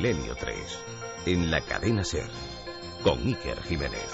Milenio 3, en la cadena SER, con Iker Jiménez.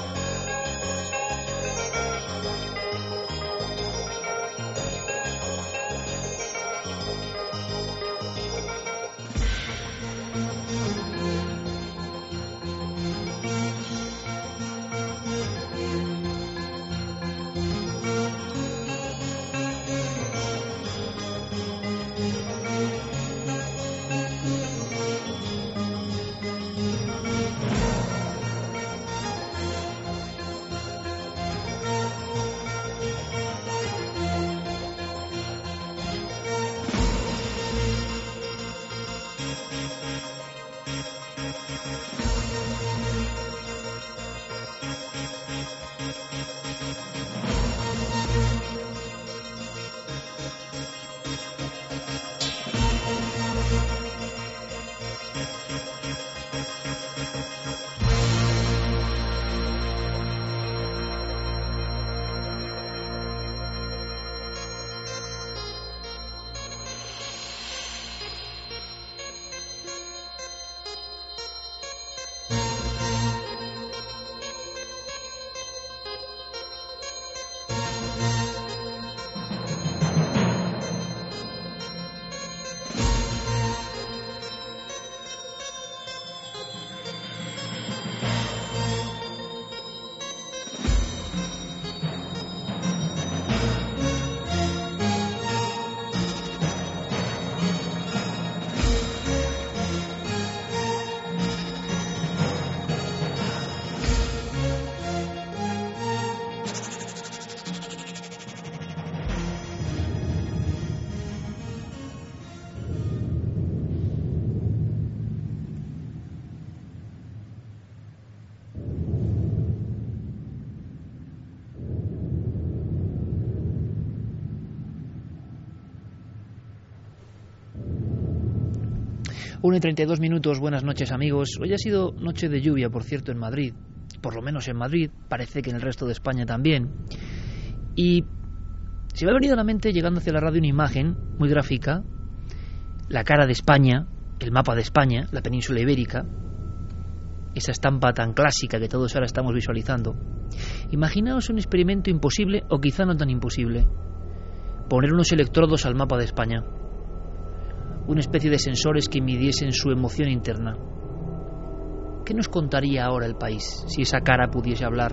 Una y 32 minutos, buenas noches amigos. Hoy ha sido noche de lluvia, por cierto, en Madrid. Por lo menos en Madrid, parece que en el resto de España también. Y se me ha venido a la mente, llegando hacia la radio, una imagen muy gráfica. La cara de España, el mapa de España, la península ibérica. Esa estampa tan clásica que todos ahora estamos visualizando. Imaginaos un experimento imposible, o quizá no tan imposible. Poner unos electrodos al mapa de España. Una especie de sensores que midiesen su emoción interna. ¿Qué nos contaría ahora el país si esa cara pudiese hablar?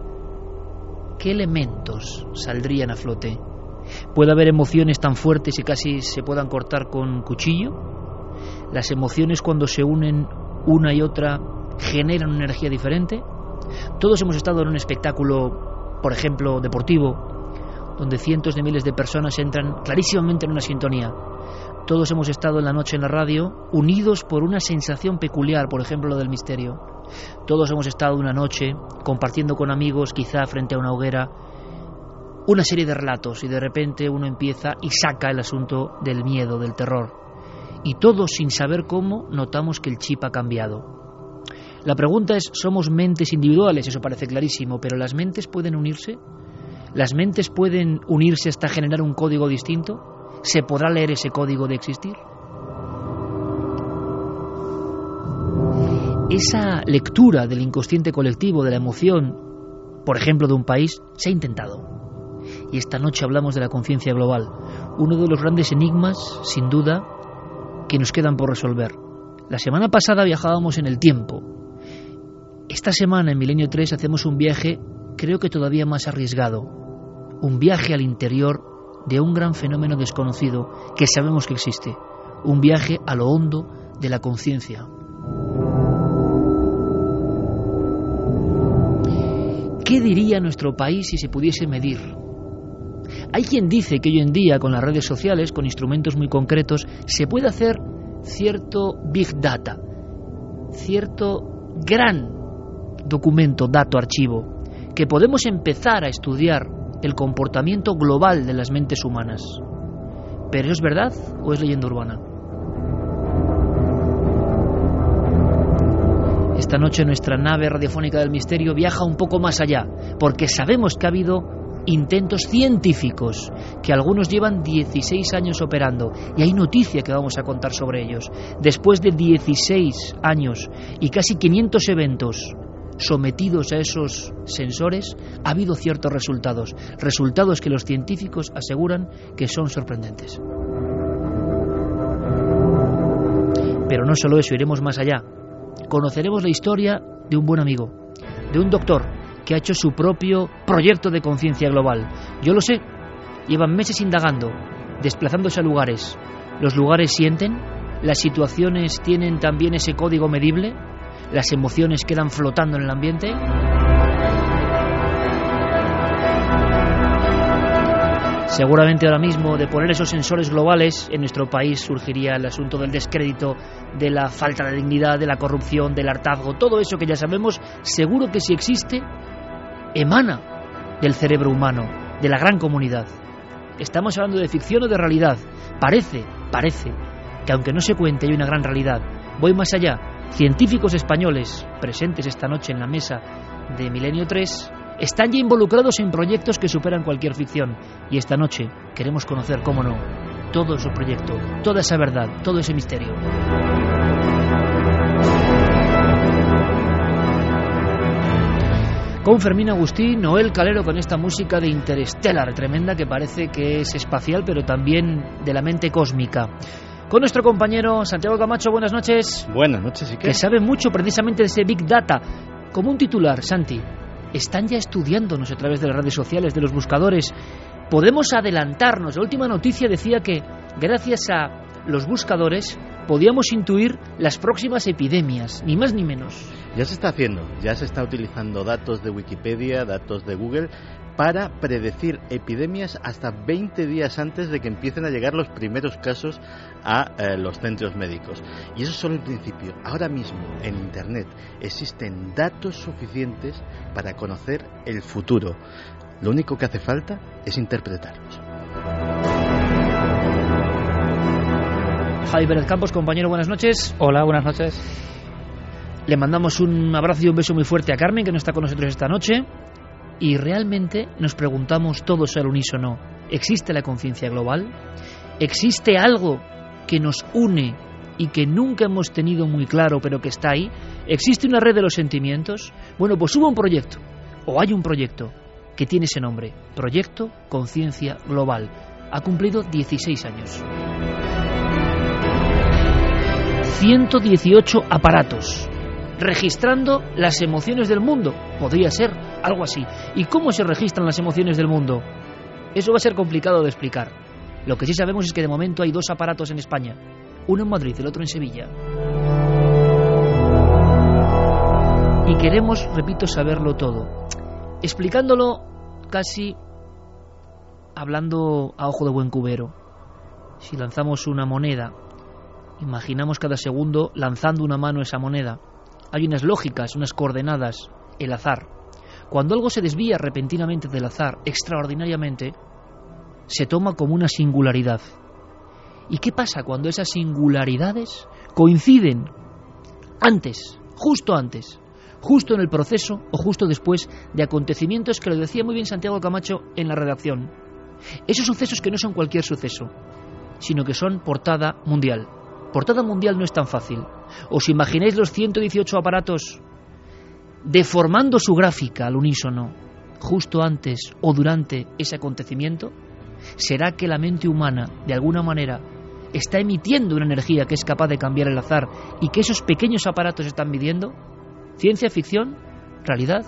¿Qué elementos saldrían a flote? ¿Puede haber emociones tan fuertes y casi se puedan cortar con cuchillo? ¿Las emociones, cuando se unen una y otra, generan una energía diferente? Todos hemos estado en un espectáculo, por ejemplo, deportivo, donde cientos de miles de personas entran clarísimamente en una sintonía. Todos hemos estado en la noche en la radio, unidos por una sensación peculiar, por ejemplo, lo del misterio. Todos hemos estado una noche compartiendo con amigos, quizá frente a una hoguera, una serie de relatos, y de repente uno empieza y saca el asunto del miedo, del terror. Y todos, sin saber cómo, notamos que el chip ha cambiado. La pregunta es, ¿somos mentes individuales? Eso parece clarísimo, pero ¿las mentes pueden unirse? ¿Las mentes pueden unirse hasta generar un código distinto? ¿Se podrá leer ese código de existir? Esa lectura del inconsciente colectivo, de la emoción, por ejemplo, de un país, se ha intentado. Y esta noche hablamos de la conciencia global, uno de los grandes enigmas, sin duda, que nos quedan por resolver. La semana pasada viajábamos en el tiempo. Esta semana, en Milenio 3, hacemos un viaje, creo que todavía más arriesgado. Un viaje al interior de un gran fenómeno desconocido que sabemos que existe, un viaje a lo hondo de la conciencia. ¿Qué diría nuestro país si se pudiese medir? Hay quien dice que hoy en día, con las redes sociales, con instrumentos muy concretos, se puede hacer cierto big data, cierto gran documento, dato, archivo, que podemos empezar a estudiar el comportamiento global de las mentes humanas. ¿Pero es verdad o es leyenda urbana? Esta noche nuestra nave radiofónica del misterio viaja un poco más allá, porque sabemos que ha habido intentos científicos que algunos llevan 16 años operando, y hay noticia que vamos a contar sobre ellos. Después de 16 años y casi 500 eventos sometidos a esos sensores, ha habido ciertos resultados que los científicos aseguran que son sorprendentes. Pero no solo eso, iremos más allá. Conoceremos la historia de un buen amigo, de un doctor que ha hecho su propio proyecto de conciencia global. Yo lo sé, llevan meses indagando, desplazándose a lugares. Los lugares sienten, las situaciones tienen también ese código medible, las emociones quedan flotando en el ambiente. Seguramente ahora mismo, de poner esos sensores globales, en nuestro país surgiría el asunto del descrédito, de la falta de dignidad, de la corrupción, del hartazgo. Todo eso que ya sabemos, seguro que si existe, emana del cerebro humano, de la gran comunidad. Estamos hablando de ficción o de realidad. Parece que aunque no se cuente, hay una gran realidad. Voy más allá. Científicos españoles presentes esta noche en la mesa de Milenio 3 están ya involucrados en proyectos que superan cualquier ficción. Y esta noche queremos conocer, cómo no, todo ese proyecto, toda esa verdad, todo ese misterio. Con Fermín Agustín, Noel Calero con esta música de Interstellar, tremenda, que parece que es espacial, pero también de la mente cósmica. Con nuestro compañero Santiago Camacho, buenas noches. Buenas noches, ¿y qué? Que sabe mucho precisamente de ese Big Data. Como un titular, Santi, están ya estudiándonos a través de las redes sociales, de los buscadores. Podemos adelantarnos. La última noticia decía que, gracias a los buscadores, podíamos intuir las próximas epidemias, ni más ni menos. Ya se está haciendo, ya se está utilizando datos de Wikipedia, datos de Google, para predecir epidemias hasta 20 días antes de que empiecen a llegar los primeros casos a los centros médicos. Y eso es solo el principio. Ahora mismo en Internet existen datos suficientes para conocer el futuro. Lo único que hace falta es interpretarlos. Javi Pérez Campos, compañero, buenas noches. Hola, buenas noches. Le mandamos un abrazo y un beso muy fuerte a Carmen, que no está con nosotros esta noche. Y realmente nos preguntamos todos al unísono, ¿existe la conciencia global? ¿Existe algo que nos une y que nunca hemos tenido muy claro, pero que está ahí? ¿Existe una red de los sentimientos? Bueno, pues hubo un proyecto, o hay un proyecto, que tiene ese nombre, Proyecto Conciencia Global. Ha cumplido 16 años. 118 aparatos registrando las emociones del mundo. Podría ser algo así. ¿Y cómo se registran las emociones del mundo? Eso va a ser complicado de explicar. Lo que sí sabemos es que de momento hay 2 aparatos en España. Uno en Madrid, el otro en Sevilla. Y queremos, repito, saberlo todo. Explicándolo casi hablando a ojo de buen cubero. Si lanzamos una moneda, imaginamos cada segundo lanzando una mano a esa moneda. Hay unas lógicas, unas coordenadas, el azar. Cuando algo se desvía repentinamente del azar, extraordinariamente, se toma como una singularidad. ¿Y qué pasa cuando esas singularidades coinciden antes, justo en el proceso o justo después de acontecimientos que lo decía muy bien Santiago Camacho en la redacción? Esos sucesos que no son cualquier suceso, sino que son portada mundial. Portada mundial no es tan fácil. ¿Os imagináis los 118 aparatos deformando su gráfica al unísono justo antes o durante ese acontecimiento? ¿Será que la mente humana, de alguna manera, está emitiendo una energía que es capaz de cambiar el azar y que esos pequeños aparatos están midiendo? ¿Ciencia ficción? ¿Realidad?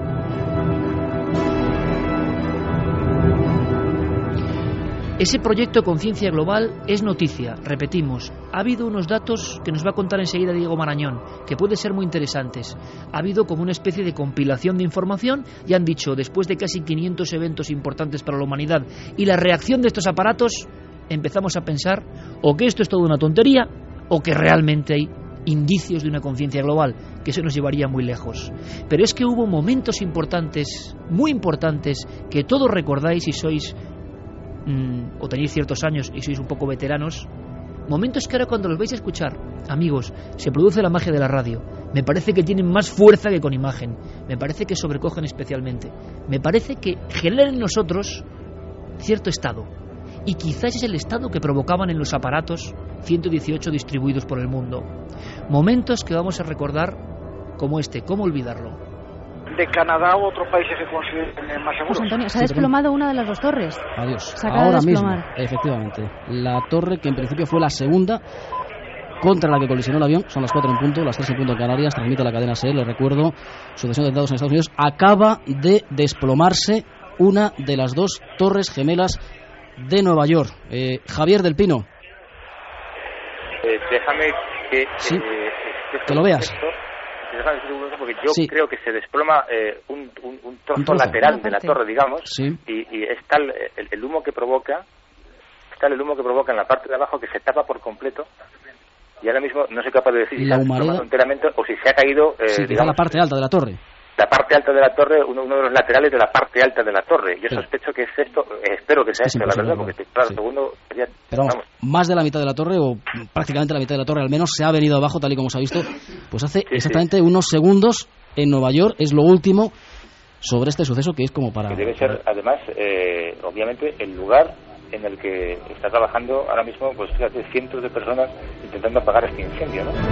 Ese proyecto Conciencia Global es noticia, repetimos. Ha habido unos datos que nos va a contar enseguida Diego Marañón, que pueden ser muy interesantes. Ha habido como una especie de compilación de información y han dicho, después de casi 500 eventos importantes para la humanidad y la reacción de estos aparatos, empezamos a pensar o que esto es toda una tontería o que realmente hay indicios de una conciencia global, que eso nos llevaría muy lejos. Pero es que hubo momentos importantes, muy importantes, que todos recordáis si sois o tenéis ciertos años y sois un poco veteranos, momentos que ahora cuando los vais a escuchar, amigos, se produce la magia de la radio. Me parece que tienen más fuerza que con imagen. Me parece que sobrecogen especialmente. Me parece que generan en nosotros cierto estado. Y quizás es el estado que provocaban en los aparatos 118 distribuidos por el mundo. Momentos que vamos a recordar como este. ¿Cómo olvidarlo? De Canadá u otros países que consideren más seguros. José Antonio, se ha desplomado una de las dos torres. Adiós. Se acaba Ahora de mismo, desplomar. efectivamente. La torre que en principio fue la segunda contra la que colisionó el avión, son las 4 en punto, las 3 en punto en Canarias, transmite la cadena SER, les recuerdo, sucesión de atentados en Estados Unidos, acaba de desplomarse una de las dos torres gemelas de Nueva York. Javier del Pino. Déjame que... Sí, que lo veas. Déjame decir un momento porque yo Sí. creo que se desploma un trozo trozo. lateral de la torre, digamos, Sí. y está el humo que provoca, en la parte de abajo que se tapa por completo. Y ahora mismo no soy capaz de decir si La se ha humareda. desplomado enteramente o si se ha caído, Sí, quizá digamos, la parte alta de la torre. la parte alta de la torre, uno de los laterales de la parte alta de la torre. Yo Sí. sospecho que es esto, espero que sea Es esto, la imposible, verdad, ¿no? porque claro, Sí. segundo sería, Pero vamos, más de la mitad de la torre, o prácticamente la mitad de la torre al menos, se ha venido abajo, tal y como se ha visto, pues hace exactamente unos segundos en Nueva York. Es lo último sobre este suceso, que es como para... que debe ser, además, obviamente, el lugar en el que está trabajando ahora mismo, pues fíjate, cientos de personas intentando apagar este incendio, ¿no?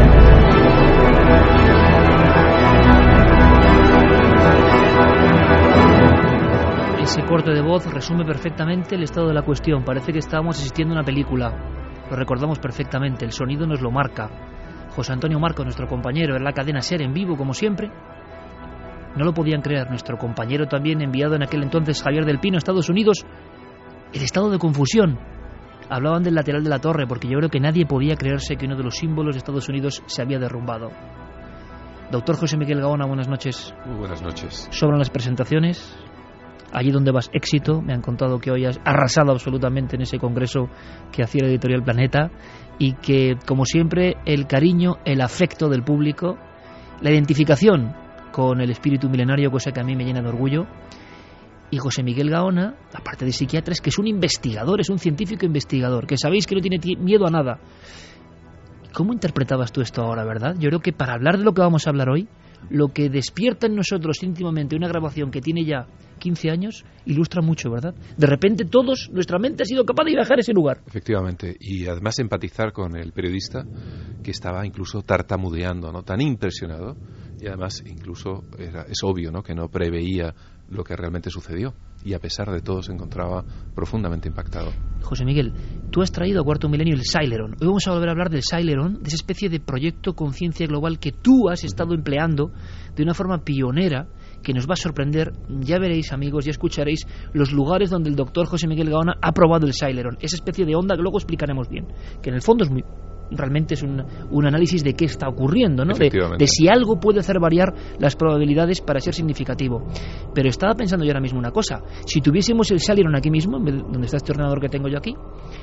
Ese corte de voz resume perfectamente el estado de la cuestión. Parece que estábamos asistiendo a una película. Lo recordamos perfectamente, el sonido nos lo marca. José Antonio Marco, nuestro compañero, en la cadena SER en vivo, como siempre. No lo podían creer. Nuestro compañero también, enviado en aquel entonces, Javier del Pino, a Estados Unidos. El estado de confusión. Hablaban del lateral de la torre, porque yo creo que nadie podía creerse que uno de los símbolos de Estados Unidos se había derrumbado. Doctor José Miguel Gaona, buenas noches. Muy buenas noches. Sobran las presentaciones. Allí donde vas, éxito. Me han contado que hoy has arrasado absolutamente en ese congreso que hacía la editorial Planeta y que, como siempre, el cariño, el afecto del público, la identificación con el espíritu milenario, cosa que a mí me llena de orgullo. Y José Miguel Gaona, aparte de psiquiatra, es que es un investigador, es un científico investigador, que sabéis que no tiene miedo a nada. ¿Cómo interpretabas tú esto ahora, verdad? Yo creo que para hablar de lo que vamos a hablar hoy, lo que despierta en nosotros íntimamente una grabación que tiene ya 15 años ilustra mucho, ¿verdad? De repente todos, nuestra mente ha sido capaz de viajar a ese lugar. Efectivamente, y además empatizar con el periodista que estaba incluso tartamudeando, ¿no? Tan impresionado, y además incluso es obvio, ¿no? Que no preveía lo que realmente sucedió, y a pesar de todo se encontraba profundamente impactado. José Miguel, tú has traído a Cuarto Milenio el Celeron. Hoy vamos a volver a hablar del Celeron, de esa especie de proyecto conciencia global que tú has estado empleando de una forma pionera, que nos va a sorprender. Ya veréis, amigos, ya escucharéis los lugares donde el doctor José Miguel Gaona ha probado el Celeron, esa especie de onda que luego explicaremos bien, que en el fondo es realmente es un análisis de qué está ocurriendo, ¿no? De si algo puede hacer variar las probabilidades para ser significativo. Pero estaba pensando yo ahora mismo una cosa: si tuviésemos el Celeron aquí mismo, en vez de donde está este ordenador que tengo yo aquí,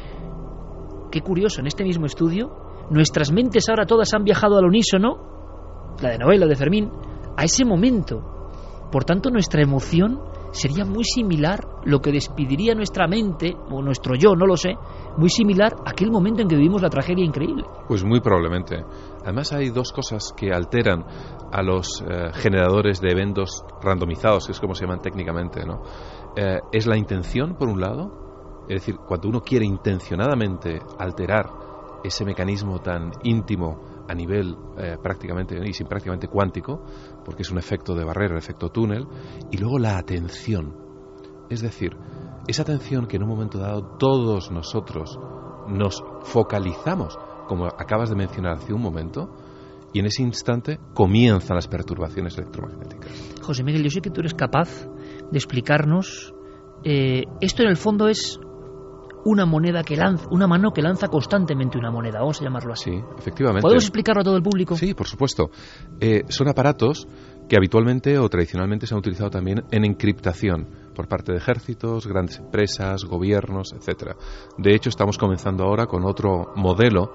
qué curioso, en este mismo estudio nuestras mentes ahora todas han viajado al unísono, la de Noel, la de Fermín, a ese momento. Por tanto, nuestra emoción sería muy similar, lo que despediría nuestra mente, o nuestro yo, no lo sé, muy similar a aquel momento en que vivimos la tragedia increíble. Pues muy probablemente. Además hay dos cosas que alteran a los generadores de eventos randomizados, que es como se llaman técnicamente, ¿no? Es la intención, por un lado, es decir, cuando uno quiere intencionadamente alterar ese mecanismo tan íntimo a nivel prácticamente cuántico, porque es un efecto de barrera, el efecto túnel, y luego la atención, es decir, esa atención que en un momento dado todos nosotros nos focalizamos, como acabas de mencionar hace un momento, y en ese instante comienzan las perturbaciones electromagnéticas. José Miguel, yo sé que tú eres capaz de explicarnos, esto en el fondo es una moneda que lanza, una mano que lanza constantemente una moneda, vamos a llamarlo así. Sí, efectivamente. ¿Podemos explicarlo a todo el público? Sí, por supuesto. Son aparatos que habitualmente o tradicionalmente se han utilizado también en encriptación por parte de ejércitos, grandes empresas, gobiernos, etcétera. De hecho, estamos comenzando ahora con otro modelo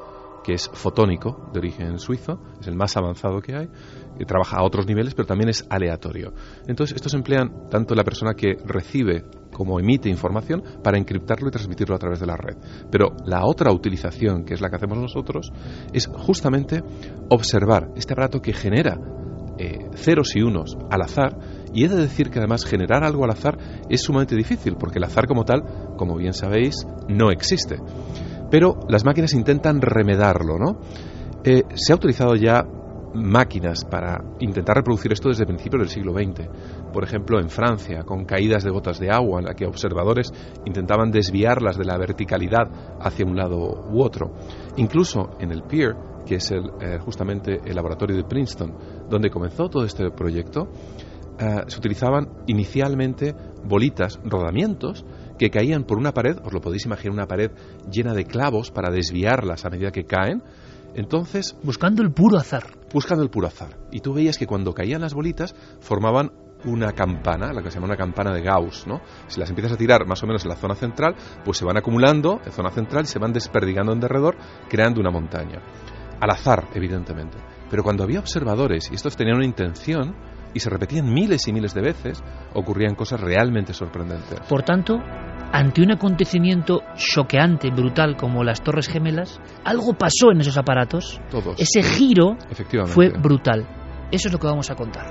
que es fotónico, de origen suizo, es el más avanzado que hay, que trabaja a otros niveles, pero también es aleatorio. Entonces, estos emplean tanto la persona que recibe como emite información para encriptarlo y transmitirlo a través de la red. Pero la otra utilización, que es la que hacemos nosotros, es justamente observar este aparato que genera ceros y unos al azar, y he de decir que además generar algo al azar es sumamente difícil, porque el azar como tal, como bien sabéis, no existe. Pero las máquinas intentan remedarlo, ¿no? Se ha utilizado ya máquinas para intentar reproducir esto desde principios del siglo XX. Por ejemplo, en Francia, con caídas de gotas de agua, en la que observadores intentaban desviarlas de la verticalidad hacia un lado u otro. Incluso en el PIER, que es justamente el laboratorio de Princeton, donde comenzó todo este proyecto, se utilizaban inicialmente bolitas, rodamientos, que caían por una pared, os lo podéis imaginar, una pared llena de clavos para desviarlas a medida que caen. Entonces, buscando el puro azar. Y tú veías que cuando caían las bolitas formaban una campana, la que se llama una campana de Gauss, ¿no? Si las empiezas a tirar más o menos en la zona central, pues se van acumulando en zona central y se van desperdigando en derredor, creando una montaña. Al azar, evidentemente. Pero cuando había observadores y estos tenían una intención y se repetían miles y miles de veces, ocurrían cosas realmente sorprendentes. Por tanto, ante un acontecimiento choqueante, brutal, como las Torres Gemelas, algo pasó en esos aparatos. Todos. Ese giro fue brutal. Eso es lo que vamos a contar.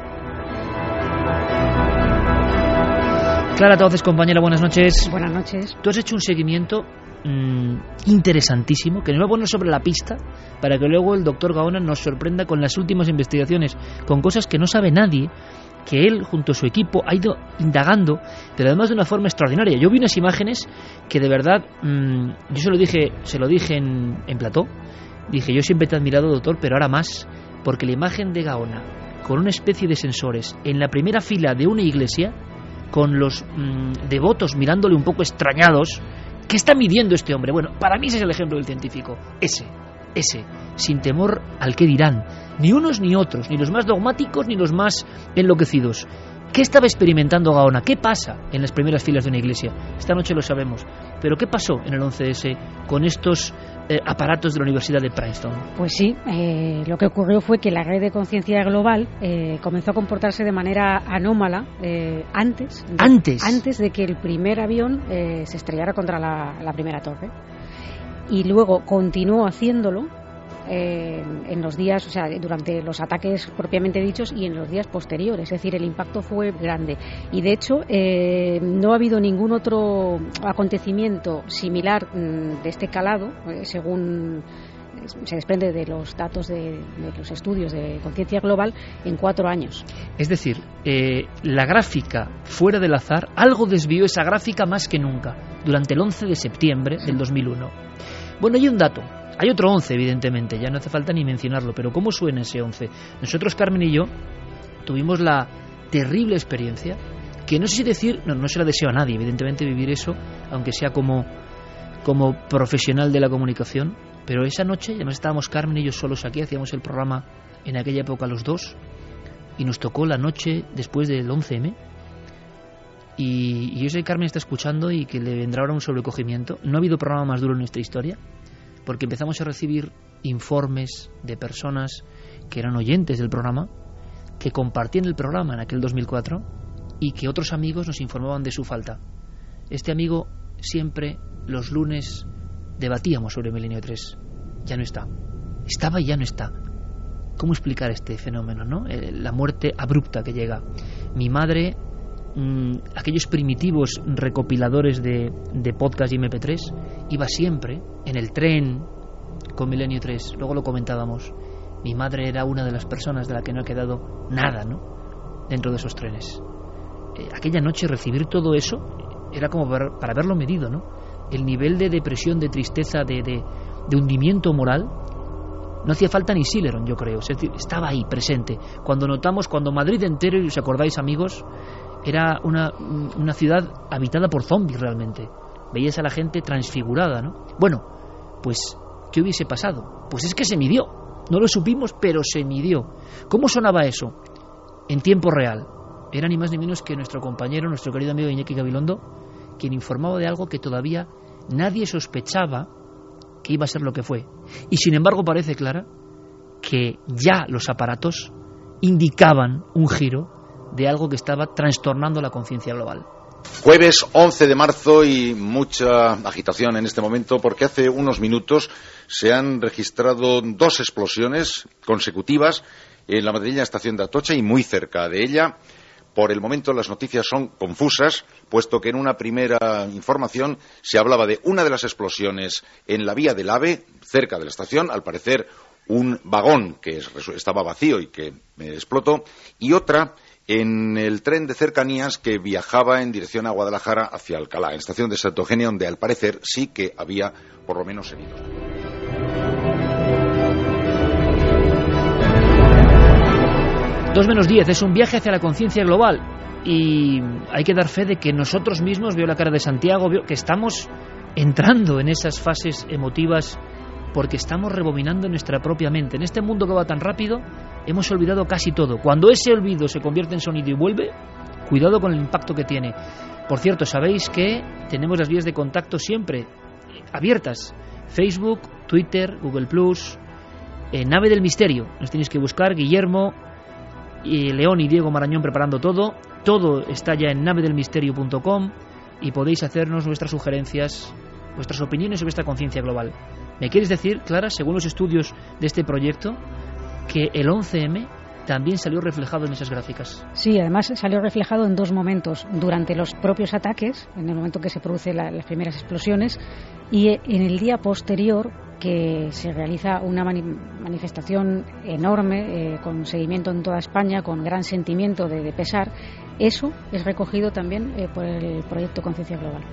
Clara Tauces, compañera, buenas noches. Buenas noches. Tú has hecho un seguimiento interesantísimo, que nos va a poner sobre la pista para que luego el doctor Gaona nos sorprenda con las últimas investigaciones, con cosas que no sabe nadie, que él junto a su equipo ha ido indagando, pero además de una forma extraordinaria. Yo vi unas imágenes que de verdad, yo se lo dije en plató, dije, yo siempre te he admirado, doctor, pero ahora más, porque la imagen de Gaona con una especie de sensores en la primera fila de una iglesia, con los devotos mirándole un poco extrañados. ¿Qué está midiendo este hombre? Bueno, para mí ese es el ejemplo del científico. Ese, sin temor al qué dirán. Ni unos ni otros, ni los más dogmáticos ni los más enloquecidos. ¿Qué estaba experimentando Gaona? ¿Qué pasa en las primeras filas de una iglesia? Esta noche lo sabemos. Pero ¿qué pasó en el 11S con estos aparatos de la Universidad de Princeton? Pues sí, lo que ocurrió fue que la red de conciencia global comenzó a comportarse de manera anómala antes de que el primer avión se estrellara contra la primera torre. Y luego continuó haciéndolo en los días, o sea, durante los ataques propiamente dichos y en los días posteriores. Es decir, el impacto fue grande. Y de hecho, no ha habido ningún otro acontecimiento similar de este calado, según se desprende de los datos de los estudios de conciencia global, en 4 años. Es decir, la gráfica fuera del azar, algo desvió esa gráfica más que nunca durante el 11 de septiembre del 2001. Bueno, hay un dato. Hay otro 11, evidentemente, ya no hace falta ni mencionarlo, pero ¿cómo suena ese 11? Nosotros, Carmen y yo, tuvimos la terrible experiencia, que no sé si decir, no se la deseo a nadie, evidentemente, vivir eso, aunque sea como profesional de la comunicación, pero esa noche, además estábamos Carmen y yo solos aquí, hacíamos el programa en aquella época los dos, y nos tocó la noche después del 11M, y yo sé que Carmen está escuchando y que le vendrá ahora un sobrecogimiento. No ha habido programa más duro en nuestra historia, porque empezamos a recibir informes de personas que eran oyentes del programa, que compartían el programa en aquel 2004 y que otros amigos nos informaban de su falta. Este amigo siempre los lunes debatíamos sobre Milenio 3. Ya no está. Estaba y ya no está. ¿Cómo explicar este fenómeno, no? La muerte abrupta que llega. Mi madre, aquellos primitivos recopiladores de podcast y MP3, iba siempre en el tren con Milenio 3. Luego lo comentábamos. Mi madre era una de las personas de la que no ha quedado nada, ¿no?, dentro de esos trenes. Aquella noche recibir todo eso era como para verlo medido, ¿no? El nivel de depresión, de tristeza, de hundimiento moral. No hacía falta ni Sileron, yo creo. Estaba ahí, presente. Cuando Madrid entero, y os acordáis, amigos, era una ciudad habitada por zombies realmente. Veías a la gente transfigurada, ¿no? Bueno, pues, ¿qué hubiese pasado? Pues es que se midió. No lo supimos, pero se midió. ¿Cómo sonaba eso? En tiempo real. Era ni más ni menos que nuestro compañero, nuestro querido amigo Iñaki Gabilondo, quien informaba de algo que todavía nadie sospechaba que iba a ser lo que fue. Y sin embargo parece, Clara, que ya los aparatos indicaban un giro de algo que estaba trastornando la conciencia global. Jueves 11 de marzo y mucha agitación en este momento porque hace unos minutos se han registrado 2 explosiones consecutivas en la madrileña estación de Atocha y muy cerca de ella. Por el momento las noticias son confusas, puesto que en una primera información se hablaba de una de las explosiones en la vía del AVE, cerca de la estación, al parecer un vagón que estaba vacío y que explotó, y otra en el tren de cercanías que viajaba en dirección a Guadalajara hacia Alcalá, en la estación de Santo Eugenio, donde al parecer sí que había por lo menos heridos. 2:10 es un viaje hacia la conciencia global y hay que dar fe de que nosotros mismos, veo la cara de Santiago, veo que estamos entrando en esas fases emotivas porque estamos rebobinando nuestra propia mente. En este mundo que va tan rápido hemos olvidado casi todo. Cuando ese olvido se convierte en sonido y vuelve, cuidado con el impacto que tiene. Por cierto, sabéis que tenemos las vías de contacto siempre abiertas: Facebook, Twitter, Google+, Nave del Misterio. Nos tenéis que buscar, Guillermo, León y Diego Marañón preparando todo. Todo está ya en navedelmisterio.com y podéis hacernos vuestras sugerencias, vuestras opiniones sobre esta conciencia global. ¿Me quieres decir, Clara, según los estudios de este proyecto, que el 11M también salió reflejado en esas gráficas? Sí, además salió reflejado en 2 momentos: durante los propios ataques, en el momento que se producen las primeras explosiones, y en el día posterior, que se realiza una manifestación enorme, con seguimiento en toda España, con gran sentimiento de pesar. Eso es recogido también por el proyecto Conciencia Global.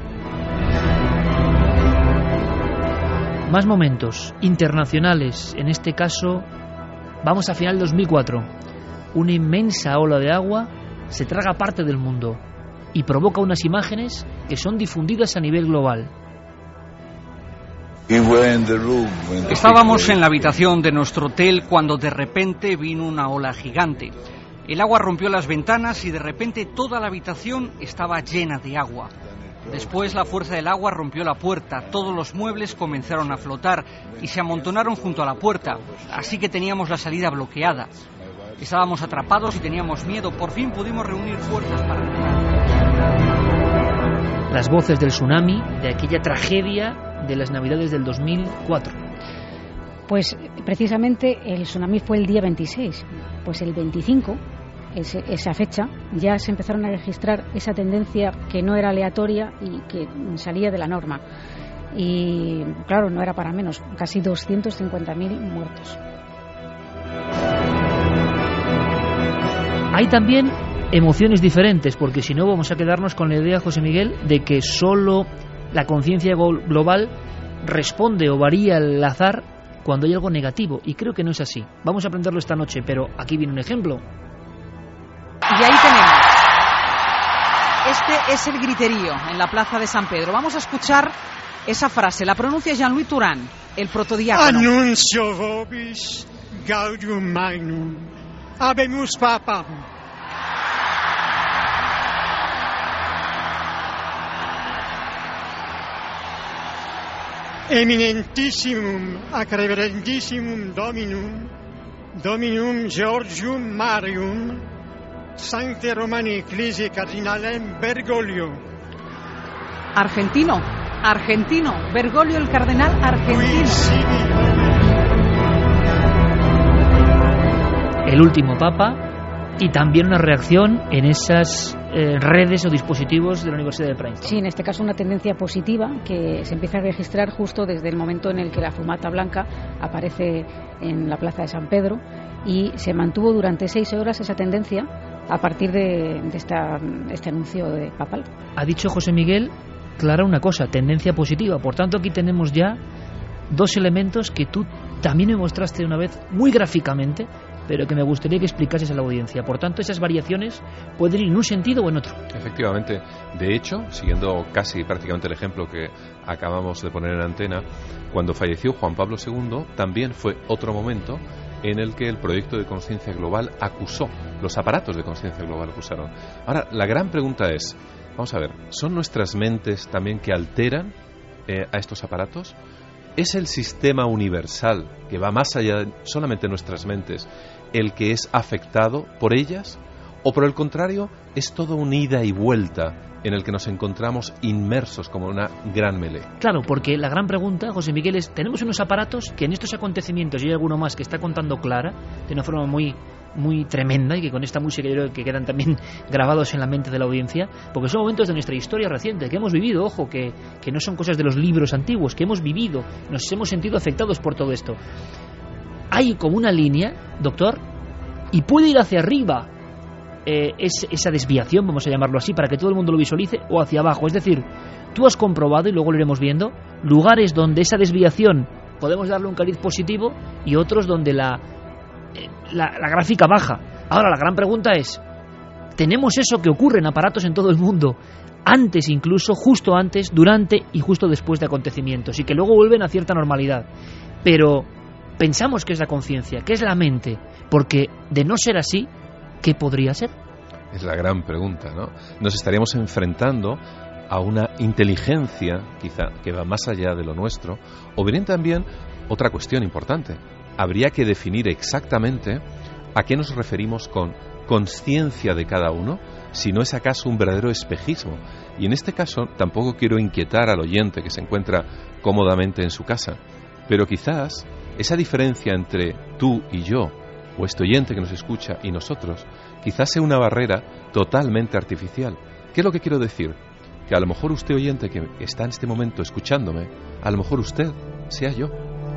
Más momentos internacionales. En este caso, vamos a final de 2004. Una inmensa ola de agua se traga parte del mundo y provoca unas imágenes que son difundidas a nivel global. Estábamos en la habitación de nuestro hotel cuando de repente vino una ola gigante. El agua rompió las ventanas y de repente toda la habitación estaba llena de agua. Después la fuerza del agua rompió la puerta, todos los muebles comenzaron a flotar y se amontonaron junto a la puerta, así que teníamos la salida bloqueada. Estábamos atrapados y teníamos miedo. Por fin pudimos reunir fuerzas para entrar. Las voces del tsunami, de aquella tragedia de las Navidades del 2004. Pues precisamente el tsunami fue el día 26, pues el 25, esa fecha, ya se empezaron a registrar esa tendencia que no era aleatoria y que salía de la norma. Y claro, no era para menos, casi 250.000 muertos. Hay también emociones diferentes, porque si no vamos a quedarnos con la idea, José Miguel, de que solo la conciencia global responde o varía al azar cuando hay algo negativo, y creo que no es así. Vamos a aprenderlo esta noche, pero aquí viene un ejemplo. Y ahí tenemos. Este es el griterío en la plaza de San Pedro. Vamos a escuchar esa frase. La pronuncia Jean-Louis Turán, el protodiácono. Annuncio vobis gaudium magnum. Habemus papam. Eminentissimum ac reverendissimum Dominum Georgium Marium, Sancte Romani Ecclesiae Cardinalem Bergoglio. Argentino, Bergoglio, el cardenal argentino. El último papa, y también una reacción en esas redes o dispositivos de la Universidad de Princeton. Sí, en este caso una tendencia positiva que se empieza a registrar justo desde el momento en el que la fumata blanca aparece en la plaza de San Pedro, y se mantuvo durante 6 horas esa tendencia a partir de este anuncio de papal. Ha dicho José Miguel, Clara, una cosa, tendencia positiva. Por tanto, aquí tenemos ya 2 elementos que tú también me mostraste una vez muy gráficamente, pero que me gustaría que explicases a la audiencia. Por tanto, esas variaciones pueden ir en un sentido o en otro. Efectivamente. De hecho, siguiendo casi prácticamente el ejemplo que acabamos de poner en antena, cuando falleció Juan Pablo II, también fue otro momento en el que el proyecto de conciencia global acusó, los aparatos de conciencia global acusaron. Ahora, la gran pregunta es, vamos a ver, ¿son nuestras mentes también que alteran a estos aparatos? ¿Es el sistema universal, que va más allá de solamente nuestras mentes, el que es afectado por ellas? ¿O por el contrario, es todo un ida y vuelta en el que nos encontramos inmersos como una gran melee? Claro, porque la gran pregunta, José Miguel, es, tenemos unos aparatos que en estos acontecimientos, y hay alguno más que está contando Clara, de una forma muy tremenda, y que con esta música yo creo que quedan también grabados en la mente de la audiencia, porque son momentos de nuestra historia reciente, que hemos vivido, ojo, que no son cosas de los libros antiguos, que hemos vivido, nos hemos sentido afectados por todo esto. Hay como una línea, doctor, y puede ir hacia arriba esa desviación, vamos a llamarlo así, para que todo el mundo lo visualice, o hacia abajo. Es decir, tú has comprobado, y luego lo iremos viendo, lugares donde esa desviación podemos darle un cariz positivo y otros donde la gráfica baja. Ahora, la gran pregunta es, ¿tenemos eso que ocurre en aparatos en todo el mundo, antes incluso, justo antes, durante y justo después de acontecimientos, y que luego vuelven a cierta normalidad? Pero pensamos que es la conciencia, que es la mente, porque de no ser así, ¿qué podría ser? Es la gran pregunta, ¿no? Nos estaríamos enfrentando a una inteligencia, quizá, que va más allá de lo nuestro, o bien también otra cuestión importante. Habría que definir exactamente a qué nos referimos con conciencia de cada uno, si no es acaso un verdadero espejismo. Y en este caso tampoco quiero inquietar al oyente que se encuentra cómodamente en su casa, pero quizás esa diferencia entre tú y yo, o este oyente que nos escucha y nosotros, quizás sea una barrera totalmente artificial. ¿Qué es lo que quiero decir? Que a lo mejor usted, oyente, que está en este momento escuchándome, a lo mejor usted sea yo.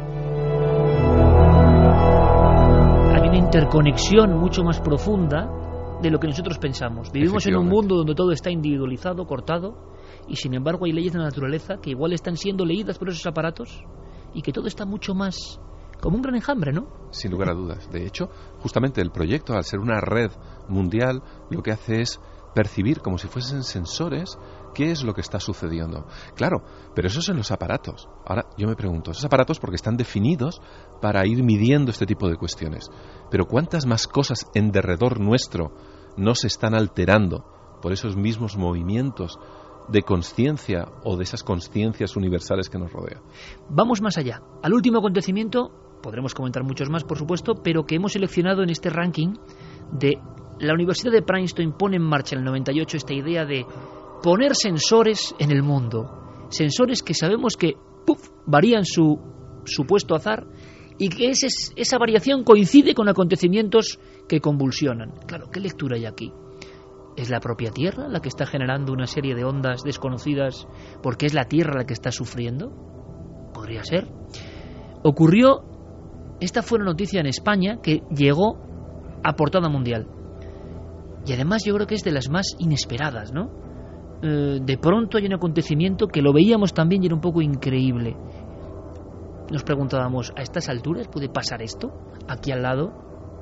Hay una interconexión mucho más profunda de lo que nosotros pensamos. Vivimos en un mundo donde todo está individualizado, cortado, y sin embargo hay leyes de la naturaleza que igual están siendo leídas por esos aparatos, y que todo está mucho más como un gran enjambre, ¿no? Sin lugar a dudas. De hecho, justamente el proyecto, al ser una red mundial, lo que hace es percibir como si fuesen sensores qué es lo que está sucediendo. Claro, pero eso es en los aparatos. Ahora, yo me pregunto, esos aparatos porque están definidos para ir midiendo este tipo de cuestiones. Pero ¿cuántas más cosas en derredor nuestro no se están alterando por esos mismos movimientos de conciencia o de esas conciencias universales que nos rodean? Vamos más allá. Al último acontecimiento, podremos comentar muchos más, por supuesto, pero que hemos seleccionado en este ranking de la Universidad de Princeton pone en marcha en el 98 esta idea de poner sensores en el mundo. Sensores que sabemos que varían su supuesto azar y que esa variación coincide con acontecimientos que convulsionan. Claro, ¿qué lectura hay aquí? ¿Es la propia Tierra la que está generando una serie de ondas desconocidas porque es la Tierra la que está sufriendo? ¿Podría ser? Ocurrió, esta fue una noticia en España que llegó a portada mundial. Y además yo creo que es de las más inesperadas, ¿no? De pronto hay un acontecimiento que lo veíamos también y era un poco increíble. Nos preguntábamos, ¿a estas alturas puede pasar esto? Aquí al lado.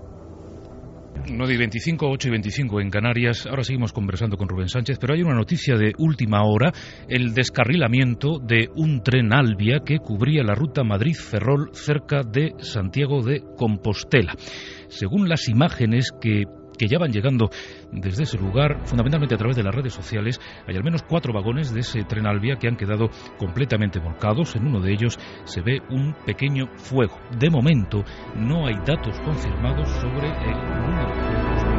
9:25, 8:25 en Canarias. Ahora seguimos conversando con Rubén Sánchez, pero hay una noticia de última hora: el descarrilamiento de un tren Alvia que cubría la ruta Madrid-Ferrol cerca de Santiago de Compostela. Según las imágenes que ya van llegando desde ese lugar, fundamentalmente a través de las redes sociales, hay al menos 4 vagones de ese tren Alvia que han quedado completamente volcados. En uno de ellos se ve un pequeño fuego. De momento no hay datos confirmados sobre el número de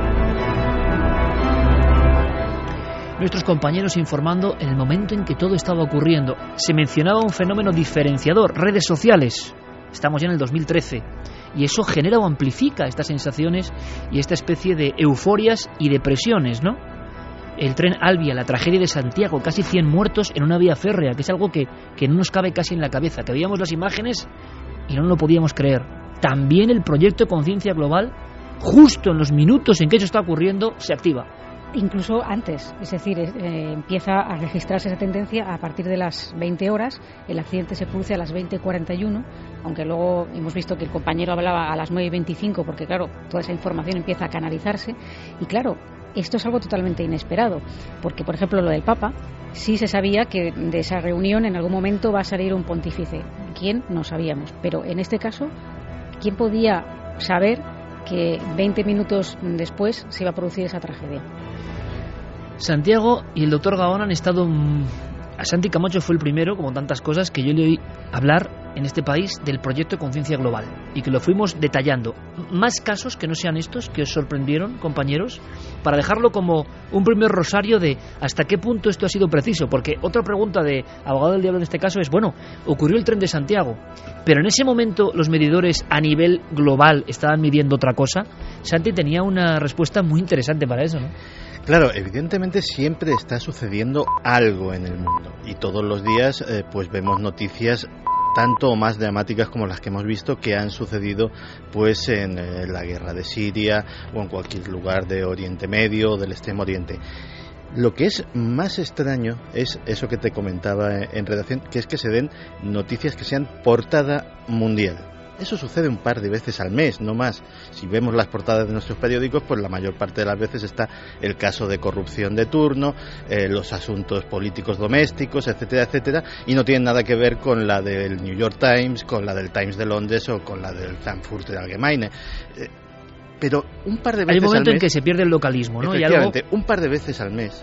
Nuestros compañeros informando en el momento en que todo estaba ocurriendo. Se mencionaba un fenómeno diferenciador, redes sociales. Estamos ya en el 2013. Y eso genera o amplifica estas sensaciones y esta especie de euforias y depresiones, ¿no? El tren Alvia, la tragedia de Santiago, casi 100 muertos en una vía férrea, que es algo que no nos cabe casi en la cabeza, que veíamos las imágenes y no lo podíamos creer. También el proyecto de conciencia global, justo en los minutos en que eso está ocurriendo, se activa. Incluso antes, es decir, empieza a registrarse esa tendencia a partir de las 20 horas, el accidente se produce a las 20:41, aunque luego hemos visto que el compañero hablaba a las 9:25, porque claro, toda esa información empieza a canalizarse, y claro, esto es algo totalmente inesperado, porque por ejemplo lo del Papa, sí se sabía que de esa reunión en algún momento va a salir un pontífice. ¿Quién? No sabíamos, pero en este caso, ¿quién podía saber que 20 minutos después se iba a producir esa tragedia? Santiago y el doctor Gaona han estado... A Santi Camacho fue el primero, como tantas cosas, que yo le oí hablar en este país del proyecto Conciencia Global y que lo fuimos detallando. Más casos que no sean estos que os sorprendieron, compañeros, para dejarlo como un primer rosario de hasta qué punto esto ha sido preciso, porque otra pregunta de abogado del diablo en este caso es, bueno, ocurrió el Tren de Santiago, pero en ese momento los medidores a nivel global estaban midiendo otra cosa. Santi tenía una respuesta muy interesante para eso, ¿no? Claro, evidentemente siempre está sucediendo algo en el mundo y todos los días pues vemos noticias tanto o más dramáticas como las que hemos visto que han sucedido pues en la guerra de Siria o en cualquier lugar de Oriente Medio o del Extremo Oriente. Lo que es más extraño es eso que te comentaba en redacción, que es que se den noticias que sean portada mundial. Eso sucede un par de veces al mes, no más. Si vemos las portadas de nuestros periódicos, pues la mayor parte de las veces está el caso de corrupción de turno, los asuntos políticos domésticos, etcétera, etcétera, y no tienen nada que ver con la del New York Times, con la del Times de Londres o con la del Frankfurter Allgemeine. Pero un par de veces al mes... Hay un momento en que se pierde el localismo, ¿no? Efectivamente, un par de veces al mes,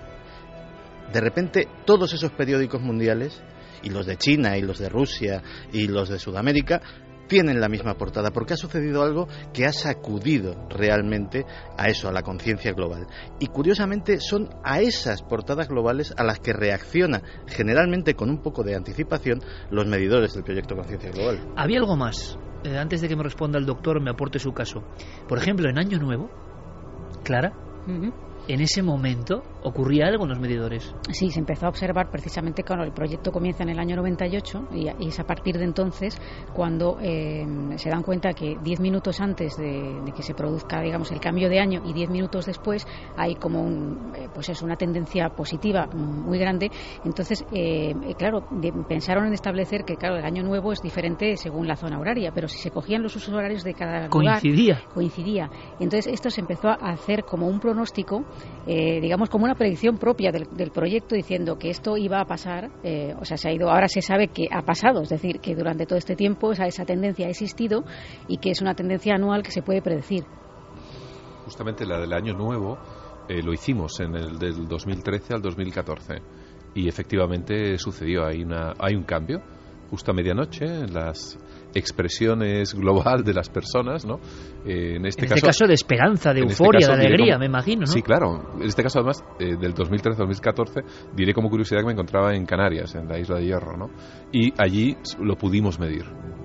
de repente todos esos periódicos mundiales, y los de China, y los de Rusia, y los de Sudamérica, tienen la misma portada, porque ha sucedido algo que ha sacudido realmente a eso, a la conciencia global. Y curiosamente son a esas portadas globales a las que reacciona, generalmente con un poco de anticipación, los medidores del proyecto Conciencia Global. Había algo más. Antes de que me responda el doctor, me aporte su caso. Por ejemplo, en Año Nuevo, Clara, en ese momento ocurría algo en los medidores. Sí, se empezó a observar precisamente cuando el proyecto comienza en el año 98 y es a partir de entonces cuando se dan cuenta que 10 minutos antes de que se produzca, digamos, el cambio de año y 10 minutos después hay como una tendencia positiva muy grande. Entonces, claro, pensaron en establecer que, claro, el año nuevo es diferente según la zona horaria, pero si se cogían los usos horarios de cada lugar, coincidía. Entonces, esto se empezó a hacer como un pronóstico, digamos, como una predicción propia del proyecto, diciendo que esto iba a pasar, ahora se sabe que ha pasado, es decir, que durante todo este tiempo esa tendencia ha existido y que es una tendencia anual que se puede predecir. Justamente la del año nuevo lo hicimos en el del 2013 al 2014 y efectivamente sucedió, hay un cambio justo a medianoche en las expresiones global de las personas, ¿no? En este caso de esperanza, de euforia, de alegría, me imagino, ¿no? Sí, claro. En este caso, además, del 2013 al 2014, diré como curiosidad que me encontraba en Canarias, en la Isla de Hierro, ¿no? Y allí lo pudimos medir.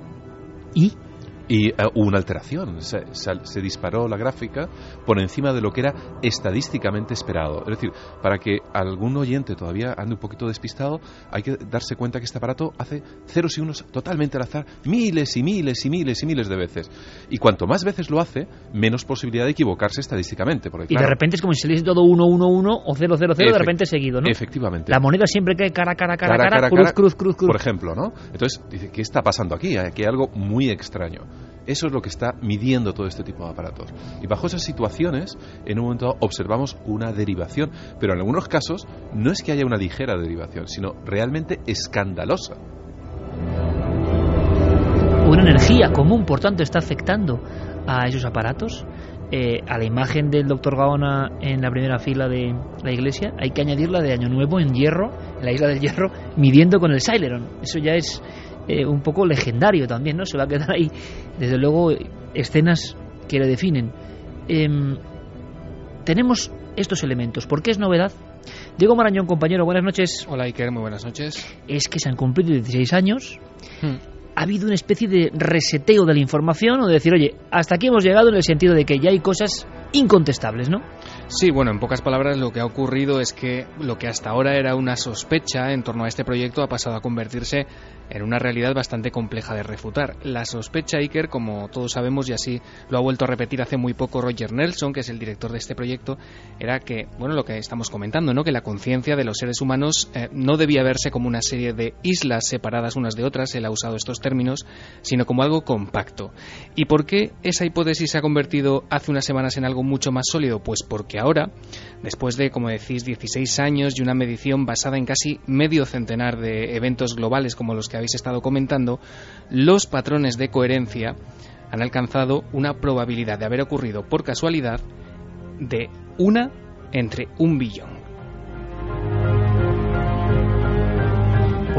¿Y? Y hubo una alteración, se disparó la gráfica por encima de lo que era estadísticamente esperado. Es decir, para que algún oyente todavía ande un poquito despistado, hay que darse cuenta que este aparato hace ceros y unos totalmente al azar, miles y miles y miles y miles de veces. Y cuanto más veces lo hace, menos posibilidad de equivocarse estadísticamente. Porque, claro, y de repente es como si saliese todo 1, 1, 1 o 0, 0, 0 de repente seguido, ¿no? Efectivamente. La moneda siempre cae cara, cruz. Por ejemplo, ¿no? Entonces, dice, ¿qué está pasando aquí? Aquí hay algo muy extraño. Eso es lo que está midiendo todo este tipo de aparatos. Y bajo esas situaciones, en un momento observamos una derivación, pero en algunos casos no es que haya una ligera derivación, sino realmente escandalosa. Una energía común, por tanto, está afectando a esos aparatos. A la imagen del doctor Gaona en la primera fila de la iglesia hay que añadir la de Año Nuevo en Hierro, en la isla del Hierro, midiendo con el Celeron. Eso ya es un poco legendario también, ¿no? Se va a quedar ahí, desde luego, escenas que le definen. Tenemos estos elementos. ¿Por qué es novedad? Diego Marañón, compañero, buenas noches. Hola, Iker, muy buenas noches. Es que se han cumplido 16 años. ¿Ha habido una especie de reseteo de la información o de decir, oye, hasta aquí hemos llegado, en el sentido de que ya hay cosas incontestables, ¿no? Sí, bueno, en pocas palabras lo que ha ocurrido es que lo que hasta ahora era una sospecha en torno a este proyecto ha pasado a convertirse en una realidad bastante compleja de refutar. La sospecha, Iker, como todos sabemos, y así lo ha vuelto a repetir hace muy poco Roger Nelson, que es el director de este proyecto, era que, bueno, lo que estamos comentando, ¿no? Que la conciencia de los seres humanos no debía verse como una serie de islas separadas unas de otras, él ha usado estos términos, sino como algo compacto. ¿Y por qué esa hipótesis se ha convertido hace unas semanas en algo mucho más sólido? Pues porque ahora, después de, como decís, 16 años y una medición basada en casi medio centenar de eventos globales como los que habéis estado comentando, los patrones de coherencia han alcanzado una probabilidad de haber ocurrido por casualidad de 1 entre 1 billón.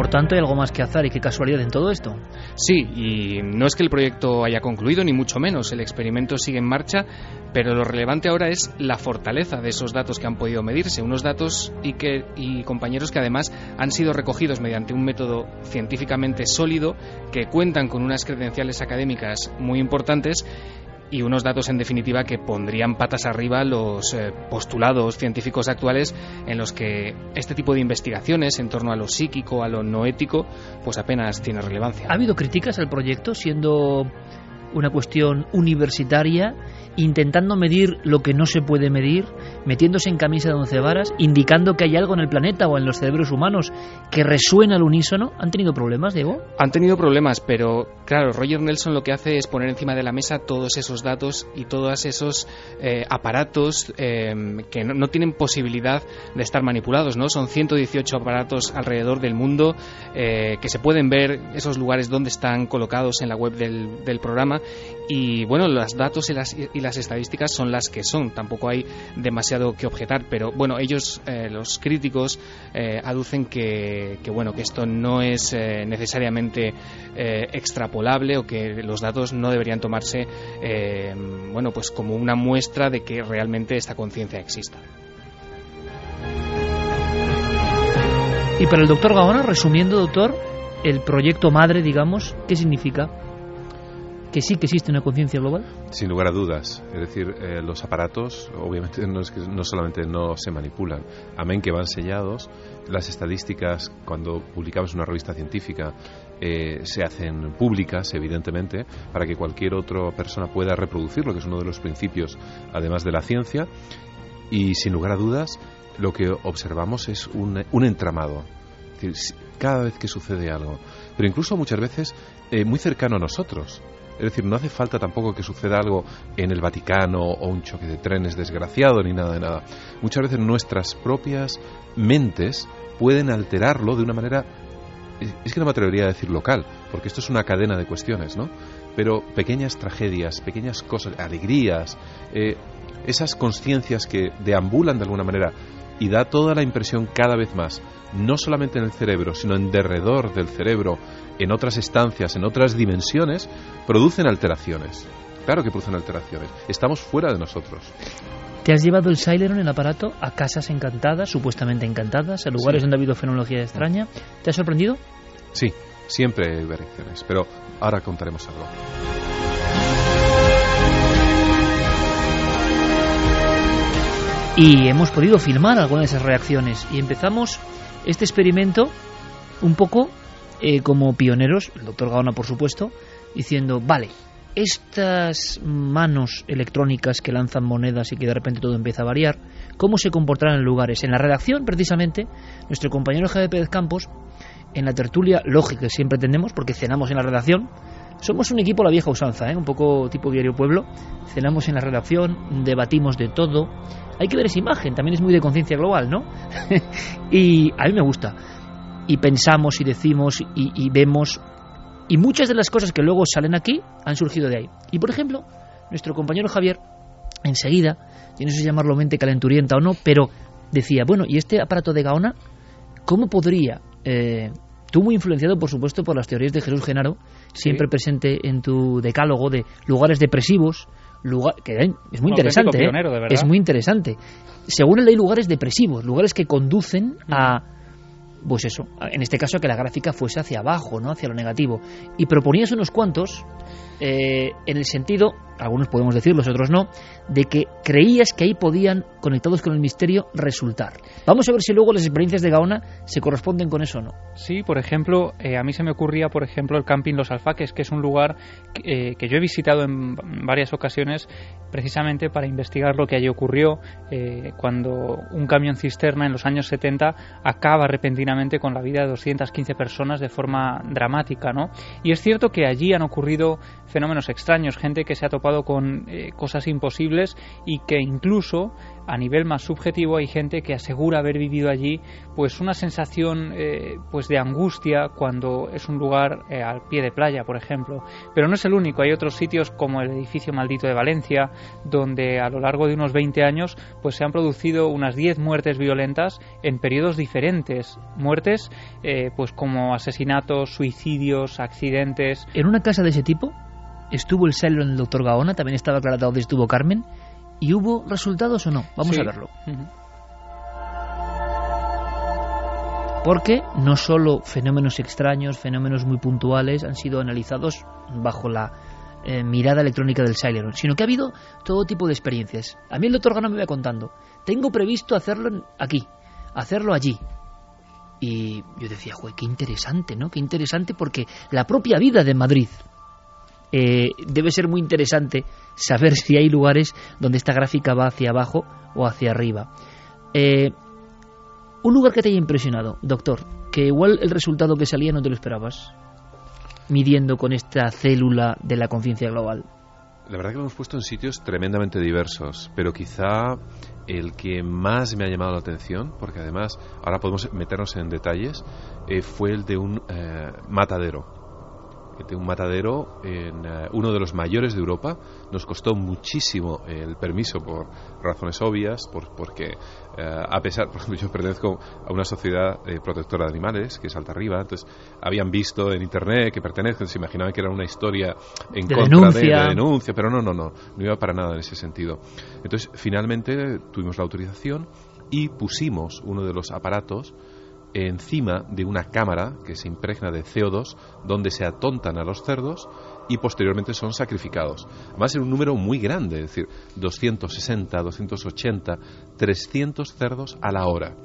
Por tanto, hay algo más que azar y qué casualidad en todo esto. Sí, y no es que el proyecto haya concluido, ni mucho menos. El experimento sigue en marcha, pero lo relevante ahora es la fortaleza de esos datos que han podido medirse. Unos datos y compañeros que además han sido recogidos mediante un método científicamente sólido, que cuentan con unas credenciales académicas muy importantes, y unos datos, en definitiva, que pondrían patas arriba los postulados científicos actuales, en los que este tipo de investigaciones en torno a lo psíquico, a lo no ético, pues apenas tiene relevancia. ¿Ha habido críticas al proyecto, siendo una cuestión universitaria, intentando medir lo que no se puede medir, metiéndose en camisa de 11 varas, indicando que hay algo en el planeta o en los cerebros humanos que resuena al unísono? ¿Han tenido problemas, Diego? Han tenido problemas, pero claro, Roger Nelson lo que hace es poner encima de la mesa todos esos datos y todos esos aparatos que no tienen posibilidad de estar manipulados, ¿no? Son 118 aparatos alrededor del mundo que se pueden ver esos lugares donde están colocados en la web del programa, y bueno, los datos y las estadísticas son las que son, tampoco hay demasiado que objetar, pero bueno, ellos, los críticos, aducen que esto no es necesariamente extrapolable, o que los datos no deberían tomarse pues como una muestra de que realmente esta conciencia exista. Y para el doctor Gaona, resumiendo, doctor, el proyecto madre, digamos, ¿qué significa? ¿Que sí que existe una conciencia global? Sin lugar a dudas. Es decir, los aparatos, obviamente, no solamente no se manipulan, amén que van sellados. Las estadísticas, cuando publicamos una revista científica, se hacen públicas, evidentemente, para que cualquier otra persona pueda reproducirlo, que es uno de los principios, además de la ciencia. Y sin lugar a dudas, lo que observamos es un entramado. Es decir, cada vez que sucede algo, pero incluso muchas veces muy cercano a nosotros. Es decir, no hace falta tampoco que suceda algo en el Vaticano o un choque de trenes desgraciado ni nada de nada. Muchas veces nuestras propias mentes pueden alterarlo de una manera, es que no me atrevería a decir local, porque esto es una cadena de cuestiones, ¿no? Pero pequeñas tragedias, pequeñas cosas, alegrías, esas conciencias que deambulan de alguna manera y da toda la impresión cada vez más, no solamente en el cerebro, sino en derredor del cerebro, en otras estancias, en otras dimensiones, producen alteraciones. Claro que producen alteraciones. Estamos fuera de nosotros. ¿Te has llevado el Celeron, el aparato, a casas encantadas, supuestamente encantadas, a lugares donde ha habido fenomenología extraña? ¿Te ha sorprendido? Sí, siempre hay variaciones, pero ahora contaremos algo. Y hemos podido filmar algunas de esas reacciones. Y empezamos este experimento un poco como pioneros, el doctor Gaona por supuesto, diciendo, vale, estas manos electrónicas que lanzan monedas y que de repente todo empieza a variar, ¿cómo se comportarán en lugares? En la redacción, precisamente, nuestro compañero Javier Pérez Campos, en la tertulia lógica que siempre tenemos, porque cenamos en la redacción, somos un equipo a la vieja usanza, un poco tipo Diario Pueblo, cenamos en la redacción, debatimos de todo. Hay que ver esa imagen, también es muy de conciencia global, ¿no? Y a mí me gusta. Y pensamos y decimos y vemos, y muchas de las cosas que luego salen aquí han surgido de ahí. Y por ejemplo, nuestro compañero Javier, enseguida, yo no sé si llamarlo mente calenturienta o no, pero decía, bueno, ¿y este aparato de Gaona cómo podría, tú muy influenciado por supuesto por las teorías de Jesús Genaro, siempre presente en tu decálogo de lugares depresivos, que es muy interesante, pionero, de verdad. Es muy interesante. Según él hay lugares depresivos, lugares que conducen a, pues eso, en este caso a que la gráfica fuese hacia abajo, no hacia lo negativo. Y proponías unos cuantos en el sentido, algunos podemos decirlo, otros no, de que creías que ahí podían, conectados con el misterio, resultar. Vamos a ver si luego las experiencias de Gaona se corresponden con eso o no. Sí, por ejemplo, a mí se me ocurría, por ejemplo, el Camping Los Alfaques, que es un lugar que yo he visitado en varias ocasiones precisamente para investigar lo que allí ocurrió cuando un camión cisterna en los años 70 acaba repentinamente con la vida de 215 personas de forma dramática, ¿no? Y es cierto que allí han ocurrido fenómenos extraños, gente que se ha topado con cosas imposibles y que incluso a nivel más subjetivo hay gente que asegura haber vivido allí pues una sensación pues de angustia cuando es un lugar al pie de playa, por ejemplo. Pero no es el único, hay otros sitios como el edificio maldito de Valencia, donde a lo largo de unos 20 años pues se han producido unas 10 muertes violentas en periodos diferentes, muertes pues como asesinatos, suicidios, accidentes. En una casa de ese tipo estuvo el Silent del doctor Gaona, también estaba aclarado dónde estuvo Carmen. ¿Y hubo resultados o no? Vamos a verlo. Porque no solo fenómenos extraños, fenómenos muy puntuales han sido analizados bajo la mirada electrónica del Silent, sino que ha habido todo tipo de experiencias. A mí el doctor Gaona me iba contando, tengo previsto hacerlo aquí, hacerlo allí. Y yo decía, joder, qué interesante, ¿no? Qué interesante, porque la propia vida de Madrid debe ser muy interesante saber si hay lugares donde esta gráfica va hacia abajo o hacia arriba. Un lugar que te haya impresionado, doctor, que igual el resultado que salía no te lo esperabas, midiendo con esta célula de la conciencia global. La verdad que lo hemos puesto en sitios tremendamente diversos, pero quizá el que más me ha llamado la atención, porque además ahora podemos meternos en detalles, fue el de un matadero. De un matadero en uno de los mayores de Europa. Nos costó muchísimo el permiso por razones obvias, porque a pesar, por ejemplo, yo pertenezco a una sociedad protectora de animales que es Altarriba, entonces habían visto en internet que pertenecen, se imaginaban que era una historia en contra de denuncia, pero no iba para nada en ese sentido. Entonces finalmente tuvimos la autorización y pusimos uno de los aparatos encima de una cámara que se impregna de CO2 donde se atontan a los cerdos y posteriormente son sacrificados. Además en un número muy grande, es decir, 260, 280, 300 cerdos a la hora.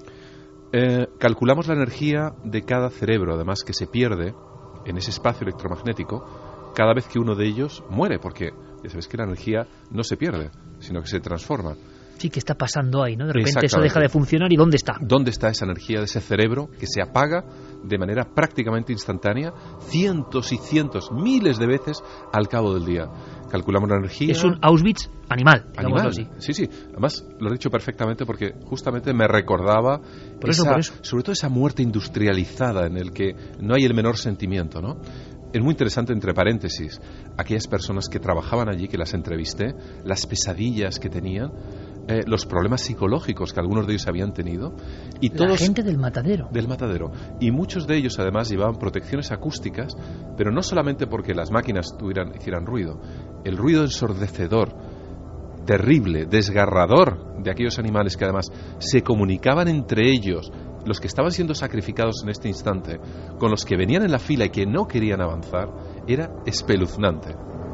Calculamos la energía de cada cerebro, además, que se pierde en ese espacio electromagnético cada vez que uno de ellos muere, porque ya sabes que la energía no se pierde, sino que se transforma. Sí, ¿qué está pasando ahí, no? De repente eso deja de funcionar, ¿y dónde está? ¿Dónde está esa energía de ese cerebro que se apaga de manera prácticamente instantánea, cientos y cientos, miles de veces al cabo del día? Calculamos la energía. Es un Auschwitz animal, digamos así. Sí. Además, lo he dicho perfectamente porque justamente me recordaba por eso. Sobre todo esa muerte industrializada en el que no hay el menor sentimiento, ¿no? Es muy interesante, entre paréntesis, aquellas personas que trabajaban allí, que las entrevisté, las pesadillas que tenían, los problemas psicológicos que algunos de ellos habían tenido. Y todos, la gente del matadero. Del matadero. Y muchos de ellos, además, llevaban protecciones acústicas, pero no solamente porque las máquinas hicieran ruido. El ruido ensordecedor, terrible, desgarrador de aquellos animales que además se comunicaban entre ellos, los que estaban siendo sacrificados en este instante, con los que venían en la fila y que no querían avanzar, era espeluznante.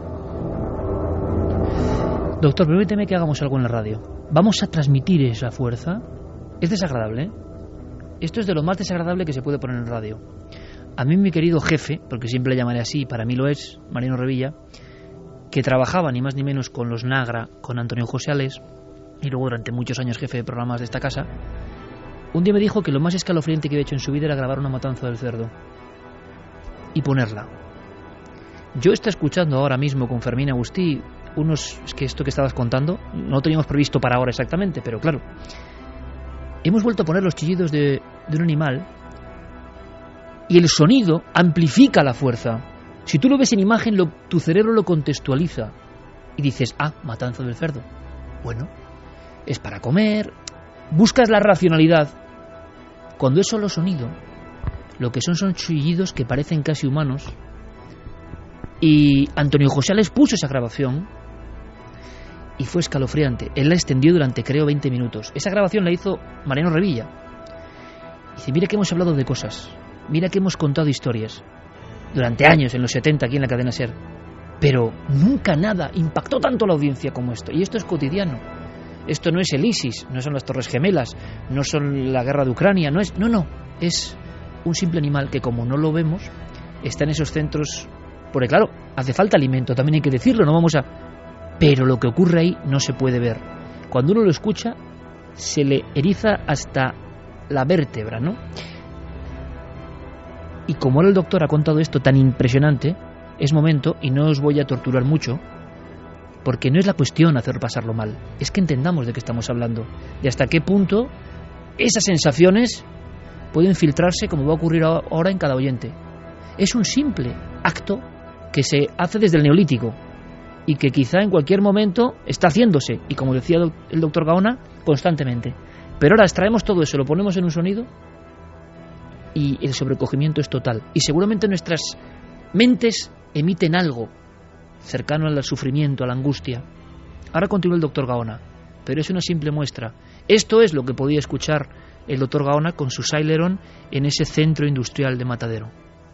Doctor, permíteme que hagamos algo en la radio. Vamos a transmitir esa fuerza. Es desagradable, ¿eh? Esto es de lo más desagradable que se puede poner en radio. A mí mi querido jefe, porque siempre le llamaré así, para mí lo es, Mariano Revilla, que trabajaba ni más ni menos con los Nagra, con Antonio José Alés, y luego durante muchos años jefe de programas de esta casa, un día me dijo que lo más escalofriante que había hecho en su vida era grabar una matanza del cerdo y ponerla. Yo estoy escuchando ahora mismo con Fermín Agustí es que esto que estabas contando no lo teníamos previsto para ahora exactamente, pero claro, hemos vuelto a poner los chillidos de un animal y el sonido amplifica la fuerza. Si tú lo ves en imagen, tu cerebro lo contextualiza y dices, matanza del cerdo. Bueno, es para comer. Buscas la racionalidad. Cuando es solo sonido, lo que son chillidos que parecen casi humanos. Y Antonio José les puso esa grabación y fue escalofriante. Él la extendió durante, creo, 20 minutos. Esa grabación la hizo Mariano Revilla. Dice, mira que hemos hablado de cosas, mira que hemos contado historias durante años, en los 70, aquí en la cadena SER, pero nunca nada impactó tanto a la audiencia como esto. Y esto es cotidiano. Esto no es el ISIS, no son las Torres Gemelas, no son la guerra de Ucrania, no, es un simple animal que, como no lo vemos, está en esos centros, porque claro, hace falta alimento, también hay que decirlo, pero lo que ocurre ahí no se puede ver. Cuando uno lo escucha, se le eriza hasta la vértebra, ¿no? Y como ahora el doctor ha contado esto tan impresionante, es momento, y no os voy a torturar mucho, porque no es la cuestión hacer pasarlo mal, es que entendamos de qué estamos hablando, de hasta qué punto esas sensaciones pueden filtrarse, como va a ocurrir ahora en cada oyente. Es un simple acto que se hace desde el Neolítico y que quizá en cualquier momento está haciéndose, y como decía el doctor Gaona, constantemente. Pero ahora extraemos todo eso, lo ponemos en un sonido y el sobrecogimiento es total. Y seguramente nuestras mentes emiten algo cercano al sufrimiento, a la angustia. Ahora continúa el doctor Gaona, pero es una simple muestra. Esto es lo que podía escuchar el doctor Gaona con su Celeron en ese centro industrial de Matadero.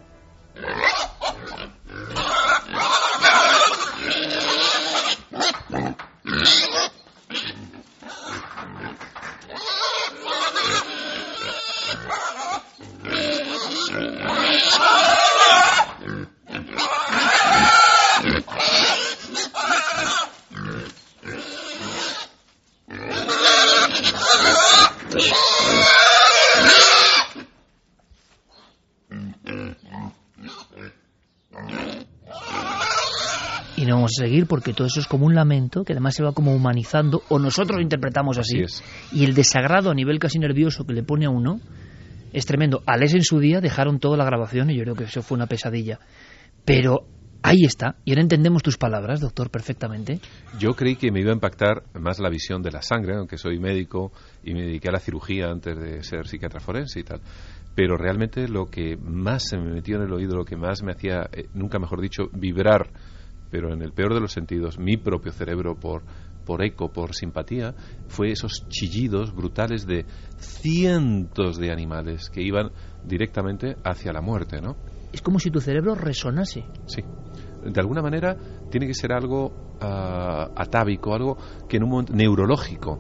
Y no vamos a seguir porque todo eso es como un lamento que además se va como humanizando, o nosotros lo interpretamos así. Y el desagrado a nivel casi nervioso que le pone a uno es tremendo. A Les en su día dejaron toda la grabación y yo creo que eso fue una pesadilla. Pero ahí está, y ahora entendemos tus palabras, doctor, perfectamente. Yo creí que me iba a impactar más la visión de la sangre, aunque soy médico y me dediqué a la cirugía antes de ser psiquiatra forense y tal. Pero realmente lo que más se me metió en el oído, lo que más me hacía, nunca mejor dicho, vibrar, pero en el peor de los sentidos, mi propio cerebro por eco, por simpatía, fue esos chillidos brutales de cientos de animales que iban directamente hacia la muerte, ¿no? Es como si tu cerebro resonase. Sí. De alguna manera tiene que ser algo atávico, algo que en un momento neurológico.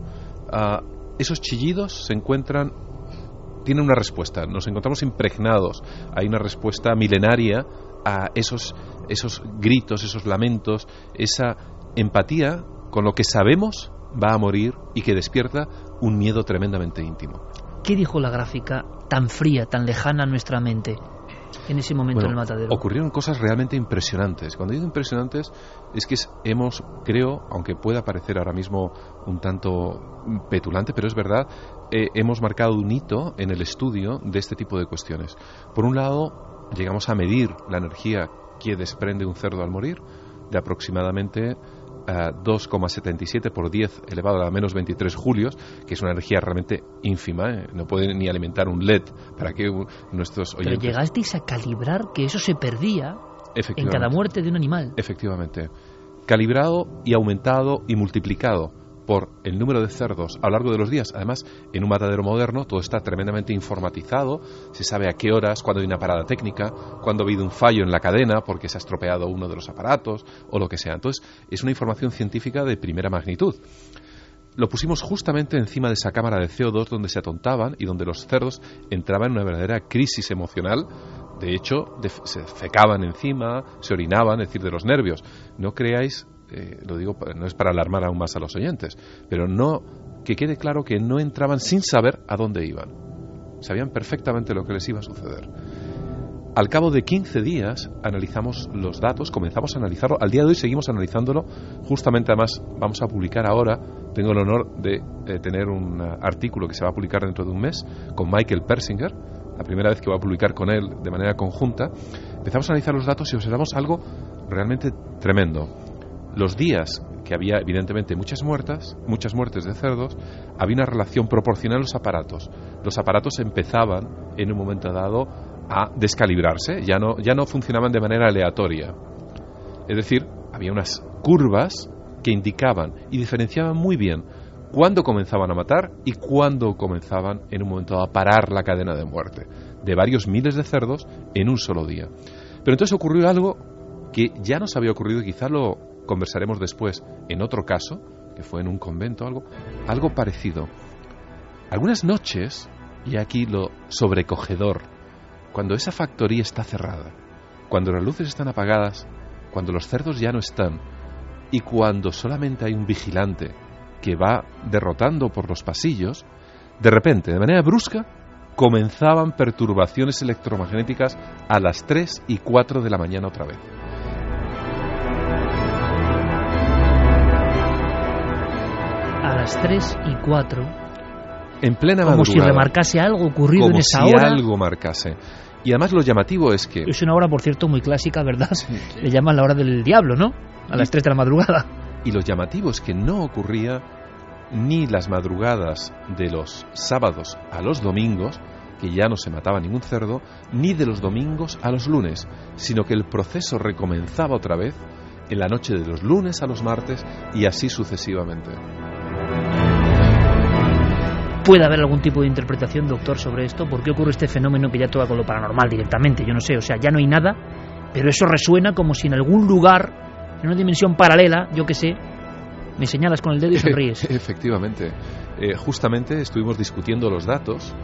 Esos chillidos se encuentran, tienen una respuesta. Nos encontramos impregnados. Hay una respuesta milenaria a esos gritos, esos lamentos, esa empatía con lo que sabemos va a morir y que despierta un miedo tremendamente íntimo. ¿Qué dijo la gráfica tan fría, tan lejana a nuestra mente en ese momento en el matadero? Ocurrieron cosas realmente impresionantes. Cuando digo impresionantes es que creo, aunque pueda parecer ahora mismo un tanto petulante, pero es verdad, hemos marcado un hito en el estudio de este tipo de cuestiones. Por un lado, llegamos a medir la energía que desprende un cerdo al morir, de aproximadamente 2,77 por 10 elevado a la menos 23 julios, que es una energía realmente ínfima, no puede ni alimentar un LED para que nuestros oyentes... Pero llegasteis a calibrar que eso se perdía en cada muerte de un animal. Efectivamente. Calibrado y aumentado y multiplicado por el número de cerdos a lo largo de los días. Además, en un matadero moderno todo está tremendamente informatizado, se sabe a qué horas, cuando hay una parada técnica, cuando ha habido un fallo en la cadena porque se ha estropeado uno de los aparatos o lo que sea. Entonces, es una información científica de primera magnitud. Lo pusimos justamente encima de esa cámara de CO2 donde se atontaban y donde los cerdos entraban en una verdadera crisis emocional. De hecho, se fecaban encima, se orinaban, es decir, de los nervios. No creáis... lo digo, no es para alarmar aún más a los oyentes, pero que quede claro que no entraban sin saber a dónde iban. Sabían perfectamente lo que les iba a suceder. Al cabo de 15 días analizamos los datos, comenzamos a analizarlo. Al día de hoy seguimos analizándolo. Justamente, además, vamos a publicar ahora, tengo el honor de tener un artículo que se va a publicar dentro de un mes con Michael Persinger, la primera vez que voy a publicar con él de manera conjunta. Empezamos a analizar los datos y observamos algo realmente tremendo. Los días que había, evidentemente, muchas muertes de cerdos, había una relación proporcional a los aparatos. Los aparatos empezaban, en un momento dado, a descalibrarse, ya no funcionaban de manera aleatoria. Es decir, había unas curvas que indicaban y diferenciaban muy bien cuándo comenzaban a matar y cuándo comenzaban, en un momento dado, a parar la cadena de muerte de varios miles de cerdos en un solo día. Pero entonces ocurrió algo que ya nos había ocurrido y quizá lo conversaremos después en otro caso, que fue en un convento, algo parecido. Algunas noches, y aquí lo sobrecogedor, cuando esa factoría está cerrada, cuando las luces están apagadas, cuando los cerdos ya no están, y cuando solamente hay un vigilante que va derrotando por los pasillos, de repente, de manera brusca, comenzaban perturbaciones electromagnéticas a las 3 y 4 de la mañana otra vez. a las 3:04. En plena como madrugada. Si remarcase algo ocurrido en esa hora. Como si algo marcase. Y además lo llamativo es que... Es una hora, por cierto, muy clásica, ¿verdad? Sí. Le llaman la hora del diablo, ¿no? A las 3 de la madrugada. Y lo llamativo es que no ocurría ni las madrugadas de los sábados a los domingos, que ya no se mataba ningún cerdo, ni de los domingos a los lunes, sino que el proceso recomenzaba otra vez en la noche de los lunes a los martes y así sucesivamente. ¿Puede haber algún tipo de interpretación, doctor, sobre esto? ¿Por qué ocurre este fenómeno que ya toca con lo paranormal directamente? Yo no sé, o sea, ya no hay nada, pero eso resuena como si en algún lugar, en una dimensión paralela, yo qué sé, me señalas con el dedo y sonríes. Efectivamente. Justamente estuvimos discutiendo los datos.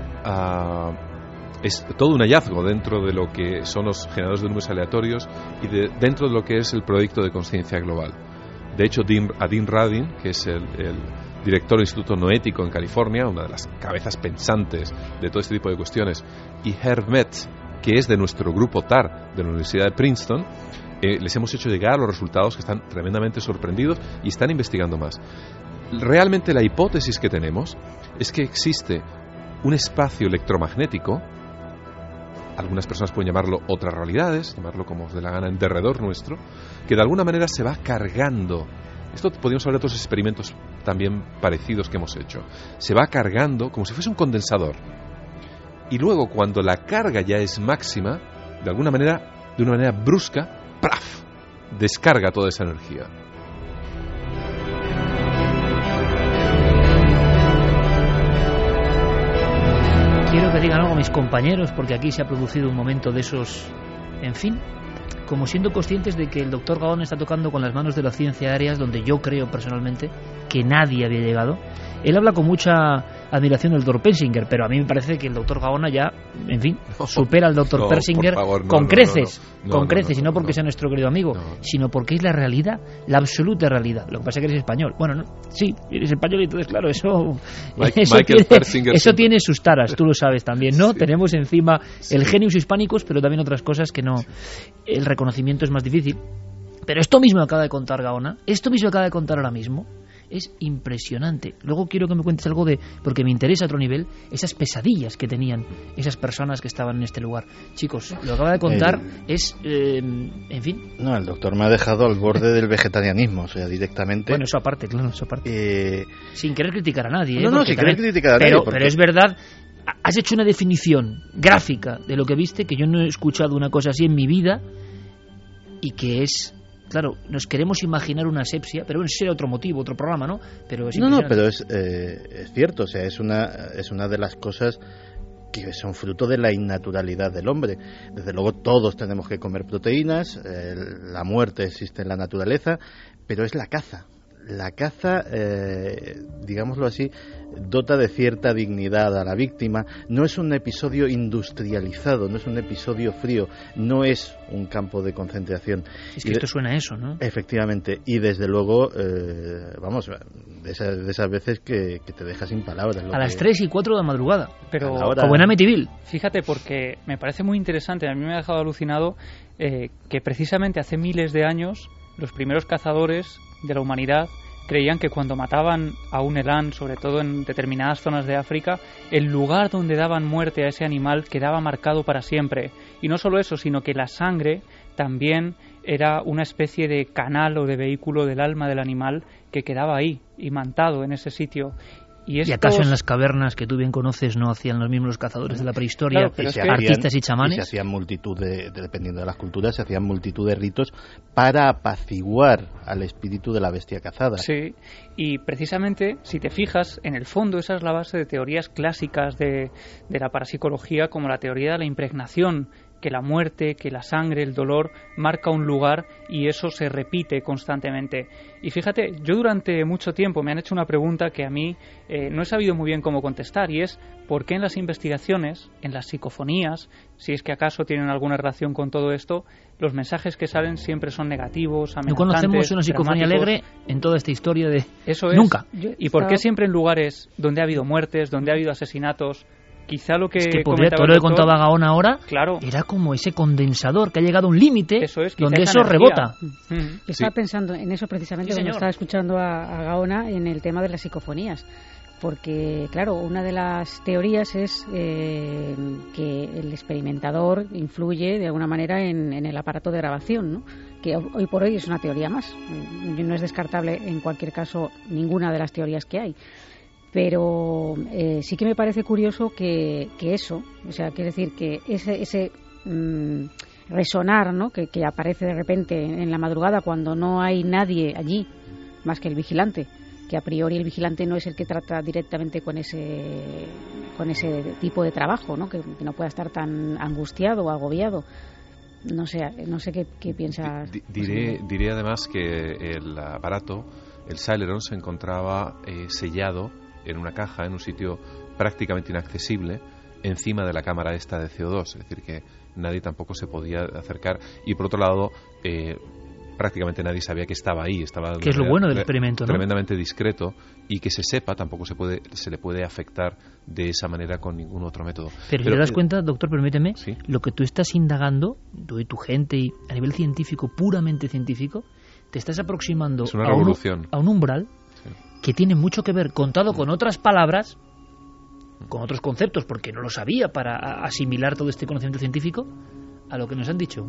Es todo un hallazgo dentro de lo que son los generadores de números aleatorios y dentro de lo que es el proyecto de conciencia global. De hecho, Dean Radin, que es el director del Instituto Noético en California, una de las cabezas pensantes de todo este tipo de cuestiones, y Herb Metz, que es de nuestro grupo TAR de la Universidad de Princeton, les hemos hecho llegar los resultados, que están tremendamente sorprendidos y están investigando más. Realmente la hipótesis que tenemos es que existe un espacio electromagnético, algunas personas pueden llamarlo otras realidades, llamarlo como os dé la gana, en derredor nuestro, que de alguna manera se va cargando. Esto podríamos hablar de otros experimentos también parecidos que hemos hecho. Se va cargando como si fuese un condensador. Y luego, cuando la carga ya es máxima, de alguna manera, de una manera brusca, ¡praf!, descarga toda esa energía. Quiero que digan algo mis compañeros, porque aquí se ha producido un momento de esos, en fin, como siendo conscientes de que el doctor Gaón está tocando con las manos de la ciencia áreas donde yo creo personalmente que nadie había llegado. Él habla con mucha admiración del doctor Persinger, pero a mí me parece que el doctor Gaona ya, en fin, supera al doctor Persinger con creces, y no porque sea nuestro querido amigo, sino porque es la realidad, la absoluta realidad. Lo que pasa es que eres español. Bueno, sí, eres español y entonces, claro, eso tiene sus taras, tú lo sabes también, ¿no? Sí. Tenemos encima el genius hispánicos, pero también otras cosas que no, el reconocimiento es más difícil. Pero esto mismo acaba de contar Gaona, esto mismo acaba de contar ahora mismo, es impresionante. Luego quiero que me cuentes algo porque me interesa a otro nivel, esas pesadillas que tenían esas personas que estaban en este lugar. Chicos, lo que acaba de contar es, en fin. No, el doctor me ha dejado al borde del vegetarianismo, o sea, directamente. Bueno, eso aparte, claro, eso aparte. Sin querer criticar a nadie. No, sin querer criticar a nadie. Pero es verdad, has hecho una definición gráfica de lo que viste, que yo no he escuchado una cosa así en mi vida, y que es... Claro, nos queremos imaginar una asepsia, pero bueno, ese era otro motivo, otro programa, ¿no? Pero es pero es cierto, o sea, es una de las cosas que son fruto de la innaturalidad del hombre. Desde luego todos tenemos que comer proteínas, la muerte existe en la naturaleza, pero es la caza. La caza, digámoslo así, dota de cierta dignidad a la víctima. No es un episodio industrializado, no es un episodio frío, no es un campo de concentración. Es que esto suena a eso, ¿no? Efectivamente, y desde luego, vamos, de esas veces que te dejas sin palabras. A las 3 y 4 de la madrugada, pero como en Amityville. Fíjate, porque me parece muy interesante, a mí me ha dejado alucinado que precisamente hace miles de años los primeros cazadores de la humanidad creían que cuando mataban a un elán, sobre todo en determinadas zonas de África, el lugar donde daban muerte a ese animal quedaba marcado para siempre. Y no solo eso, sino que la sangre también era una especie de canal o de vehículo del alma del animal que quedaba ahí, imantado en ese sitio. ¿Y acaso en las cavernas que tú bien conoces no hacían los mismos cazadores de la prehistoria, artistas y chamanes? Y se hacían multitud dependiendo de las culturas, se hacían multitud de ritos para apaciguar al espíritu de la bestia cazada. Sí, y precisamente, si te fijas, en el fondo esa es la base de teorías clásicas de la parapsicología, como la teoría de la impregnación, que la muerte, que la sangre, el dolor marca un lugar y eso se repite constantemente. Y fíjate, yo durante mucho tiempo me han hecho una pregunta que a mí no he sabido muy bien cómo contestar, y es ¿por qué en las investigaciones, en las psicofonías, si es que acaso tienen alguna relación con todo esto, los mensajes que salen siempre son negativos, amenazantes, no conocemos una psicofonía alegre en toda esta historia de... Eso es. Nunca. ¿Y por qué siempre en lugares donde ha habido muertes, donde ha habido asesinatos, Quizá lo que todo lo que contaba Gaona ahora, claro, era como ese condensador que ha llegado a un límite donde eso rebota. Estaba pensando en eso precisamente cuando estaba escuchando a Gaona en el tema de las psicofonías. Porque, claro, una de las teorías es que el experimentador influye de alguna manera en el aparato de grabación, ¿no? Que hoy por hoy es una teoría más. No es descartable, en cualquier caso, ninguna de las teorías que hay. Pero sí que me parece curioso que eso, o sea, quiere decir que ese resonar, ¿no? que aparece de repente en la madrugada cuando no hay nadie allí, más que el vigilante, que a priori el vigilante no es el que trata directamente con ese tipo de trabajo, ¿no? Que no pueda estar tan angustiado o agobiado. No sé qué piensas. Diré además que el aparato, el Celeron, se encontraba sellado en una caja, en un sitio prácticamente inaccesible, encima de la cámara esta de CO2, es decir, que nadie tampoco se podía acercar. Y por otro lado, prácticamente nadie sabía que estaba ahí. Que es lo bueno del experimento, ¿no? Tremendamente discreto, y que se sepa tampoco se le puede afectar de esa manera con ningún otro método. Pero te das cuenta, doctor, permíteme, ¿sí? Lo que tú estás indagando, tú y tu gente, y a nivel científico, puramente científico, te estás aproximando a un umbral, sí, que tiene mucho que ver, contado con otras palabras, con otros conceptos, porque no lo sabía para asimilar todo este conocimiento científico, a lo que nos han dicho.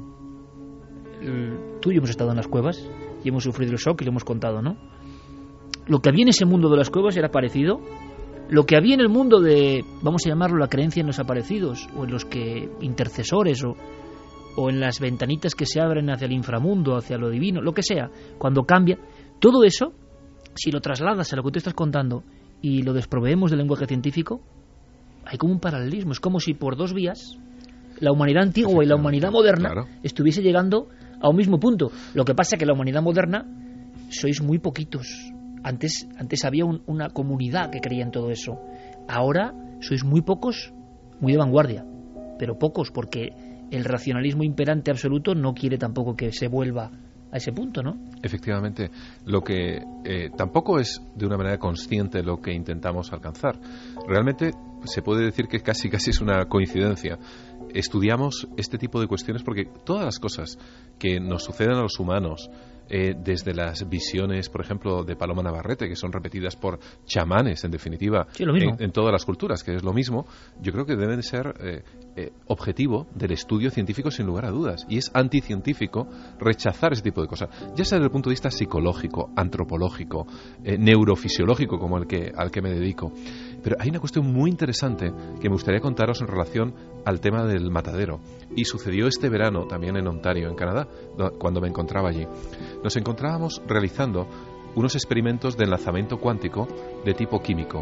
Tú y yo hemos estado en las cuevas y hemos sufrido el shock y lo hemos contado, ¿no? Lo que había en ese mundo de las cuevas era parecido. Lo que había en el mundo de, vamos a llamarlo, la creencia en los aparecidos, o en los que intercesores, o en las ventanitas que se abren hacia el inframundo, hacia lo divino, lo que sea, cuando cambia, todo eso, si lo trasladas a lo que tú estás contando y lo desproveemos del lenguaje científico, hay como un paralelismo. Es como si por dos vías la humanidad antigua y la humanidad moderna, claro, estuviese llegando a un mismo punto. Lo que pasa es que la humanidad moderna sois muy poquitos. Antes había una comunidad que creía en todo eso. Ahora sois muy pocos, muy de vanguardia, pero pocos, porque el racionalismo imperante absoluto no quiere tampoco que se vuelva a ese punto, ¿no? Efectivamente, lo que tampoco es de una manera consciente lo que intentamos alcanzar. Realmente se puede decir que casi es una coincidencia. Estudiamos este tipo de cuestiones porque todas las cosas que nos suceden a los humanos, desde las visiones, por ejemplo, de Paloma Navarrete, que son repetidas por chamanes, en definitiva, sí, lo mismo, en todas las culturas, que es lo mismo, yo creo que deben ser objetivo del estudio científico sin lugar a dudas, y es anticientífico rechazar ese tipo de cosas, ya sea desde el punto de vista psicológico, antropológico, neurofisiológico, como al que me dedico. Pero hay una cuestión muy interesante que me gustaría contaros en relación al tema del matadero, y sucedió este verano también en Ontario, en Canadá, cuando me encontraba allí. Nos encontrábamos realizando unos experimentos de enlazamiento cuántico de tipo químico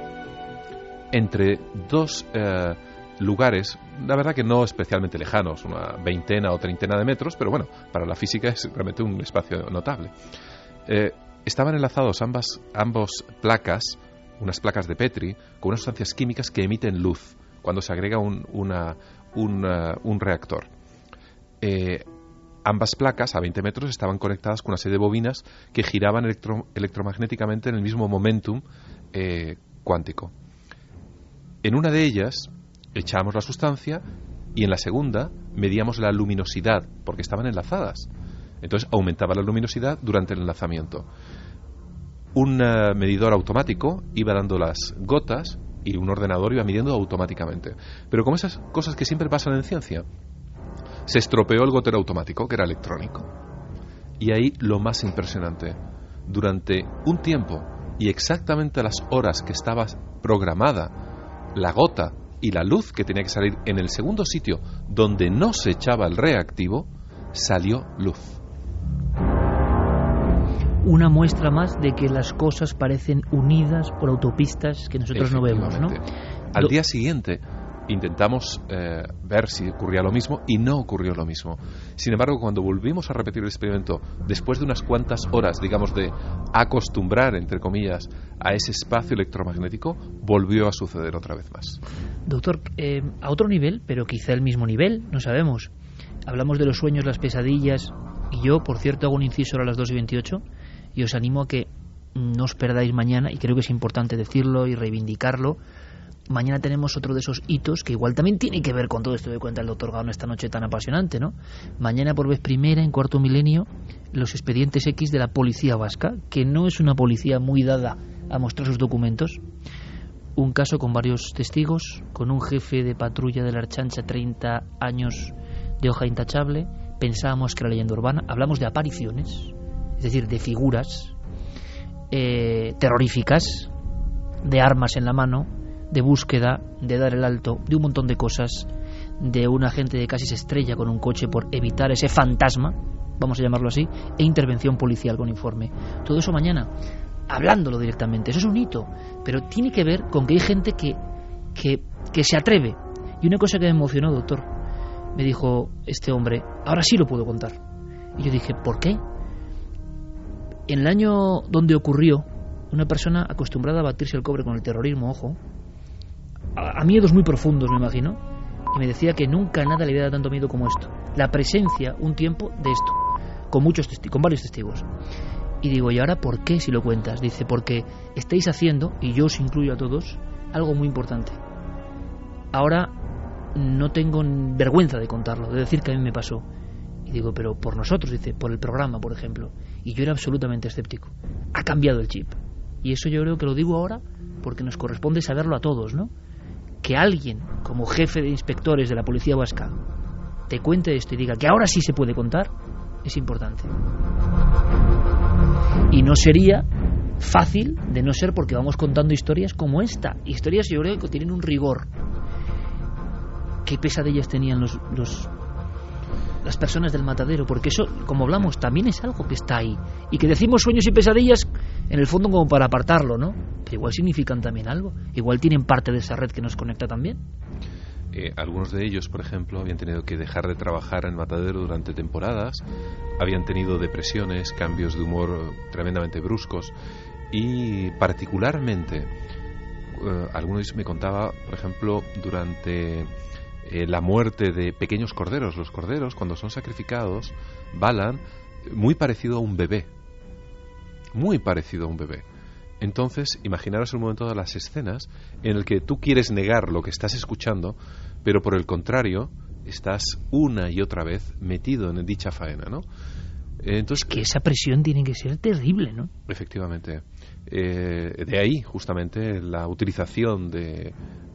entre dos lugares, la verdad que no especialmente lejanos, una veintena o treintena de metros, pero bueno, para la física es realmente un espacio notable. Estaban enlazados ambos placas, unas placas de Petri, con unas sustancias químicas que emiten luz cuando se agrega un reactor. Ambas placas, a 20 metros, estaban conectadas con una serie de bobinas que giraban electromagnéticamente en el mismo momentum cuántico. En una de ellas echábamos la sustancia y en la segunda medíamos la luminosidad, porque estaban enlazadas. Entonces aumentaba la luminosidad durante el enlazamiento. Un medidor automático iba dando las gotas y un ordenador iba midiendo automáticamente. Pero como esas cosas que siempre pasan en ciencia, se estropeó el gotero automático, que era electrónico. Y ahí lo más impresionante, durante un tiempo y exactamente a las horas que estaba programada la gota y la luz que tenía que salir en el segundo sitio donde no se echaba el reactivo, salió luz. Una muestra más de que las cosas parecen unidas por autopistas que nosotros no vemos, ¿no? Al día siguiente intentamos ver si ocurría lo mismo y no ocurrió lo mismo. Sin embargo, cuando volvimos a repetir el experimento, después de unas cuantas horas, digamos, de acostumbrar, entre comillas, a ese espacio electromagnético, volvió a suceder otra vez más. Doctor, a otro nivel, pero quizá el mismo nivel, no sabemos. Hablamos de los sueños, las pesadillas, y yo, por cierto, hago un inciso ahora a las 2:28, y os animo a que no os perdáis mañana, y creo que es importante decirlo y reivindicarlo, Mañana tenemos otro de esos hitos que igual también tiene que ver con todo esto que cuenta el doctor Gaona esta noche tan apasionante, ¿no? Mañana, por vez primera, en Cuarto Milenio, los expedientes X de la policía vasca, que no es una policía muy dada a mostrar sus documentos. Un caso con varios testigos, con un jefe de patrulla de la Ertzaintza, 30 años de hoja intachable. Pensábamos que era leyenda urbana. Hablamos de apariciones, es decir, de figuras terroríficas, de armas en la mano, de búsqueda, de dar el alto, de un montón de cosas, de un agente que casi se estrella con un coche por evitar ese fantasma, vamos a llamarlo así, e intervención policial con informe. Todo eso mañana, hablándolo directamente. Eso es un hito, pero tiene que ver con que hay gente que se atreve. Y una cosa que me emocionó, doctor, me dijo este hombre, ahora sí lo puedo contar. Y yo dije, ¿por qué? En el año donde ocurrió, una persona acostumbrada a batirse el cobre con el terrorismo, ojo, a miedos muy profundos, me imagino, y me decía que nunca nada le había dado tanto miedo como esto. La presencia, un tiempo, de esto, con varios testigos. Y digo, ¿y ahora por qué si lo cuentas? Dice, porque estáis haciendo, y yo os incluyo a todos, algo muy importante. Ahora no tengo vergüenza de contarlo, de decir que a mí me pasó. Y digo, pero por nosotros, dice, por el programa, por ejemplo. Y yo era absolutamente escéptico. Ha cambiado el chip. Y eso yo creo que lo digo ahora porque nos corresponde saberlo a todos, ¿no? Que alguien, como jefe de inspectores de la policía vasca, te cuente esto y diga que ahora sí se puede contar, es importante. Y no sería fácil de no ser porque vamos contando historias como esta. Historias yo creo que tienen un rigor. ¿Qué pesadillas tenían las personas del matadero? Porque eso, como hablamos, también es algo que está ahí. Y que decimos sueños y pesadillas, en el fondo como para apartarlo, ¿no? Pero igual significan también algo. Igual tienen parte de esa red que nos conecta también. Algunos de ellos, por ejemplo, habían tenido que dejar de trabajar en matadero durante temporadas, habían tenido depresiones, cambios de humor tremendamente bruscos y particularmente, algunos me contaba, por ejemplo, durante la muerte de pequeños corderos. Los corderos, cuando son sacrificados, balan muy parecido a un bebé. Muy parecido a un bebé. Entonces, imaginaros un momento de las escenas en el que tú quieres negar lo que estás escuchando, pero por el contrario, estás una y otra vez metido en dicha faena, ¿no? Entonces, que esa presión tiene que ser terrible, ¿no? Efectivamente. De ahí, justamente, la utilización de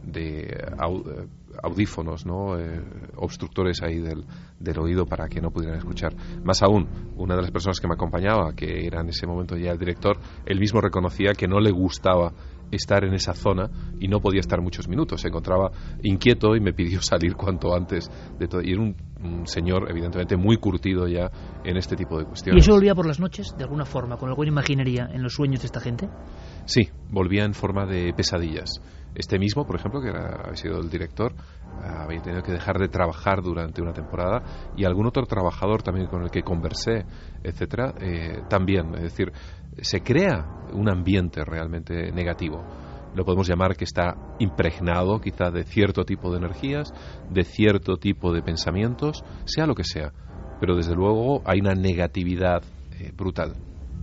audífonos, ¿no? Obstructores ahí del oído para que no pudieran escuchar. Más aún, una de las personas que me acompañaba, que era en ese momento ya el director, él mismo reconocía que no le gustaba estar en esa zona y no podía estar muchos minutos. Se encontraba inquieto y me pidió salir cuanto antes de todo. Y era un señor, evidentemente, muy curtido ya en este tipo de cuestiones. ¿Y eso volvía por las noches, de alguna forma, con alguna imaginería en los sueños de esta gente? Sí, volvía en forma de pesadillas. Este mismo, por ejemplo, que había sido el director, había tenido que dejar de trabajar durante una temporada, y algún otro trabajador también con el que conversé, etcétera, también. Es decir, se crea un ambiente realmente negativo. Lo podemos llamar que está impregnado quizá de cierto tipo de energías, de cierto tipo de pensamientos, sea lo que sea, pero desde luego hay una negatividad brutal.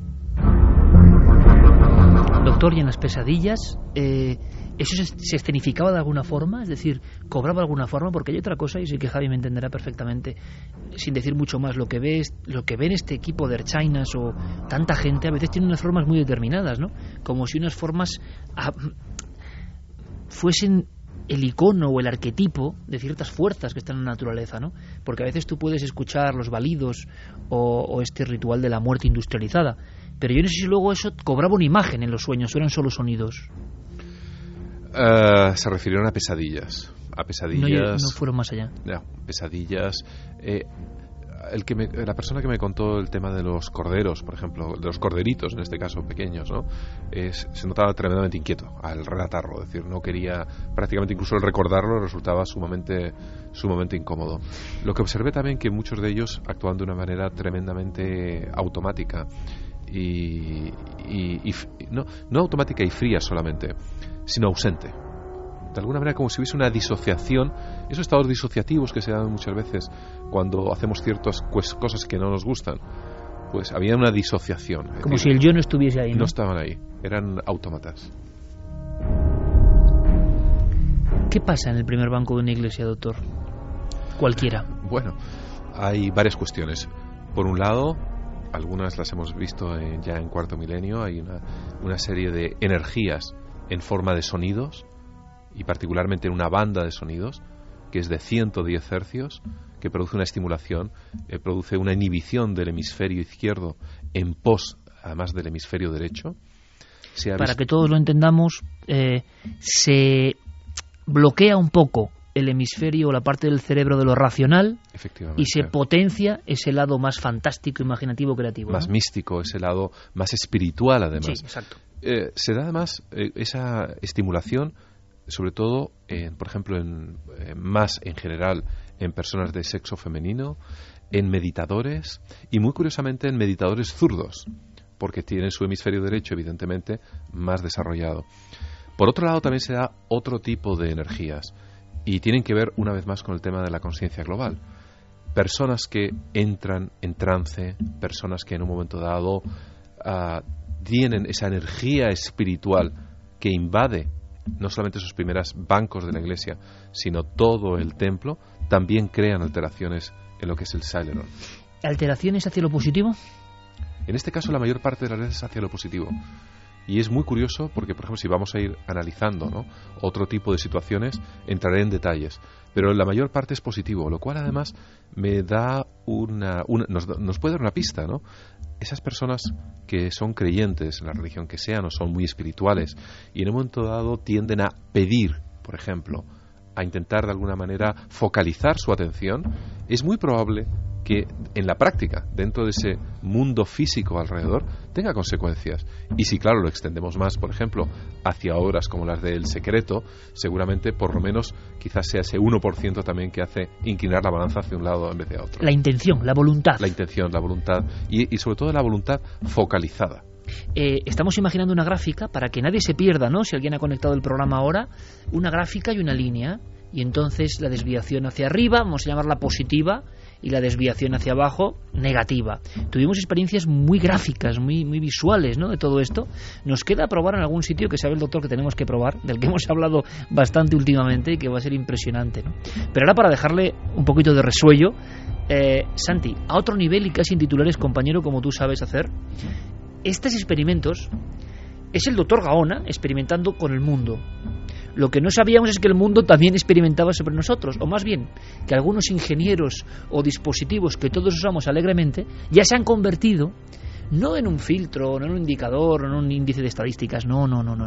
Doctor, ¿y en las pesadillas eso se escenificaba de alguna forma? Es decir, ¿cobraba de alguna forma? Porque hay otra cosa, y sé que Javi me entenderá perfectamente, sin decir mucho más, lo que ven este equipo de Ertzainas o tanta gente, a veces tiene unas formas muy determinadas, ¿no? Como si unas formas fuesen el icono o el arquetipo de ciertas fuerzas que están en la naturaleza, ¿no? Porque a veces tú puedes escuchar los balidos o este ritual de la muerte industrializada, pero yo no sé si luego eso cobraba una imagen en los sueños o eran solo sonidos. Se refirieron a pesadillas. No fueron más allá. No, pesadillas. La persona que me contó el tema de los corderos, por ejemplo, de los corderitos, en este caso pequeños, ¿no? Se notaba tremendamente inquieto al relatarlo. Es decir, no quería, prácticamente incluso el recordarlo resultaba sumamente incómodo. Lo que observé también que muchos de ellos actuaban de una manera tremendamente automática y no automática y fría solamente, sino ausente. De alguna manera como si hubiese una disociación, esos estados disociativos que se dan muchas veces cuando hacemos ciertas cosas que no nos gustan, pues había una disociación. Como si el yo no estuviese ahí, ¿no? No estaban ahí, eran autómatas. ¿Qué pasa en el primer banco de una iglesia, doctor? Cualquiera. Bueno, hay varias cuestiones. Por un lado, algunas las hemos visto ya en Cuarto Milenio, hay una serie de energías en forma de sonidos, y particularmente en una banda de sonidos, que es de 110 hercios, que produce una estimulación, produce una inhibición del hemisferio izquierdo en pos, además del hemisferio derecho. Para que todos lo entendamos, se bloquea un poco el hemisferio o la parte del cerebro de lo racional y se potencia ese lado más fantástico, imaginativo, creativo. Más místico, ese lado más espiritual, además. Sí, exacto. Se da además esa estimulación, sobre todo, por ejemplo, más en general en personas de sexo femenino, en meditadores y muy curiosamente en meditadores zurdos, porque tienen su hemisferio derecho evidentemente más desarrollado. Por otro lado, también se da otro tipo de energías y tienen que ver una vez más con el tema de la conciencia global. Personas que entran en trance, personas que en un momento dado tienen esa energía espiritual que invade no solamente esos primeros bancos de la iglesia, sino todo el templo, también crean alteraciones en lo que es el Celeron. ¿Alteraciones hacia lo positivo? En este caso, la mayor parte de las veces hacia lo positivo. Y es muy curioso porque, por ejemplo, si vamos a ir analizando, ¿no?, otro tipo de situaciones, entraré en detalles. Pero la mayor parte es positivo, lo cual además me da nos puede dar una pista, ¿no? Esas personas que son creyentes en la religión que sean o son muy espirituales y en un momento dado tienden a pedir, por ejemplo, a intentar de alguna manera focalizar su atención, es muy probable que en la práctica, dentro de ese mundo físico alrededor, tenga consecuencias. Y si, claro, lo extendemos más, por ejemplo, hacia obras como las de El Secreto, seguramente, por lo menos, quizás sea ese 1% también que hace inclinar la balanza hacia un lado en vez de a otro. La intención, la voluntad. La intención, la voluntad y sobre todo la voluntad focalizada. Estamos imaginando una gráfica para que nadie se pierda, ¿no? Si alguien ha conectado el programa ahora, una gráfica y una línea, y entonces la desviación hacia arriba, vamos a llamarla positiva, y la desviación hacia abajo, negativa. Tuvimos experiencias muy gráficas, muy visuales, ¿no?, de todo esto. Nos queda probar en algún sitio que sabe el doctor que tenemos que probar, del que hemos hablado bastante últimamente y que va a ser impresionante, ¿no? Pero ahora, para dejarle un poquito de resuello, Santi, a otro nivel y casi en titulares, compañero, como tú sabes hacer, estos experimentos es el doctor Gaona experimentando con el mundo. Lo que no sabíamos es que el mundo también experimentaba sobre nosotros, o más bien, que algunos ingenieros o dispositivos que todos usamos alegremente ya se han convertido no en un filtro, no en un indicador, no en un índice de estadísticas, no,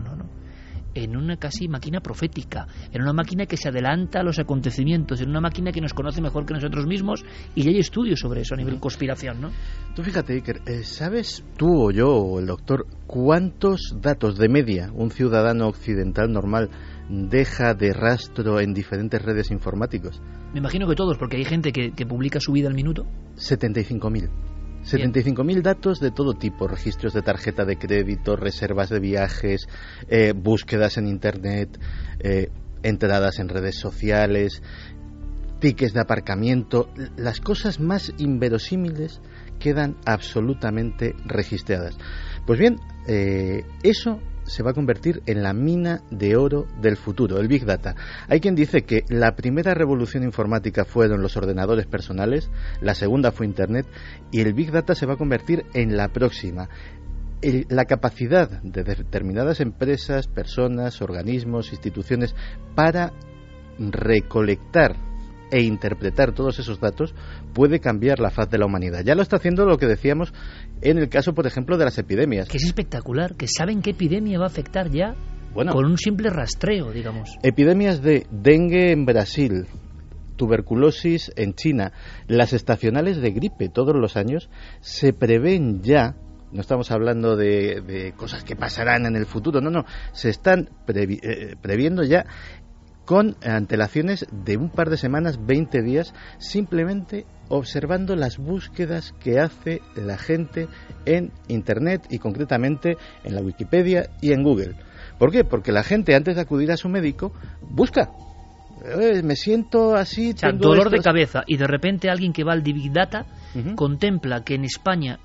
en una casi máquina profética, en una máquina que se adelanta a los acontecimientos, en una máquina que nos conoce mejor que nosotros mismos, y ya hay estudios sobre eso a nivel conspiración, ¿no? Tú fíjate, Iker, ¿sabes tú o yo o el doctor cuántos datos de media un ciudadano occidental normal deja de rastro en diferentes redes informáticos? Me imagino que todos, porque hay gente que publica su vida al minuto. 75.000. 75.000 datos de todo tipo: registros de tarjeta de crédito, reservas de viajes, búsquedas en internet, entradas en redes sociales, tickets de aparcamiento. Las cosas más inverosímiles quedan absolutamente registradas. Pues bien, eso se va a convertir en la mina de oro del futuro, el Big Data. Hay quien dice que la primera revolución informática fueron los ordenadores personales, la segunda fue Internet, y el Big Data se va a convertir en la próxima. La capacidad de determinadas empresas, personas, organismos, instituciones para recolectar e interpretar todos esos datos puede cambiar la faz de la humanidad. Ya lo está haciendo, lo que decíamos en el caso, por ejemplo, de las epidemias. Que es espectacular, que saben qué epidemia va a afectar ya, con un simple rastreo, digamos. Epidemias de dengue en Brasil, tuberculosis en China, las estacionales de gripe todos los años se prevén ya. No estamos hablando de cosas que pasarán en el futuro, no, se están previendo ya con antelaciones de un par de semanas, 20 días, simplemente observando las búsquedas que hace la gente en Internet y concretamente en la Wikipedia y en Google. ¿Por qué? Porque la gente, antes de acudir a su médico, busca. Me siento así, o sea, tengo dolor de cabeza, y de repente alguien que va al Big Data contempla que en España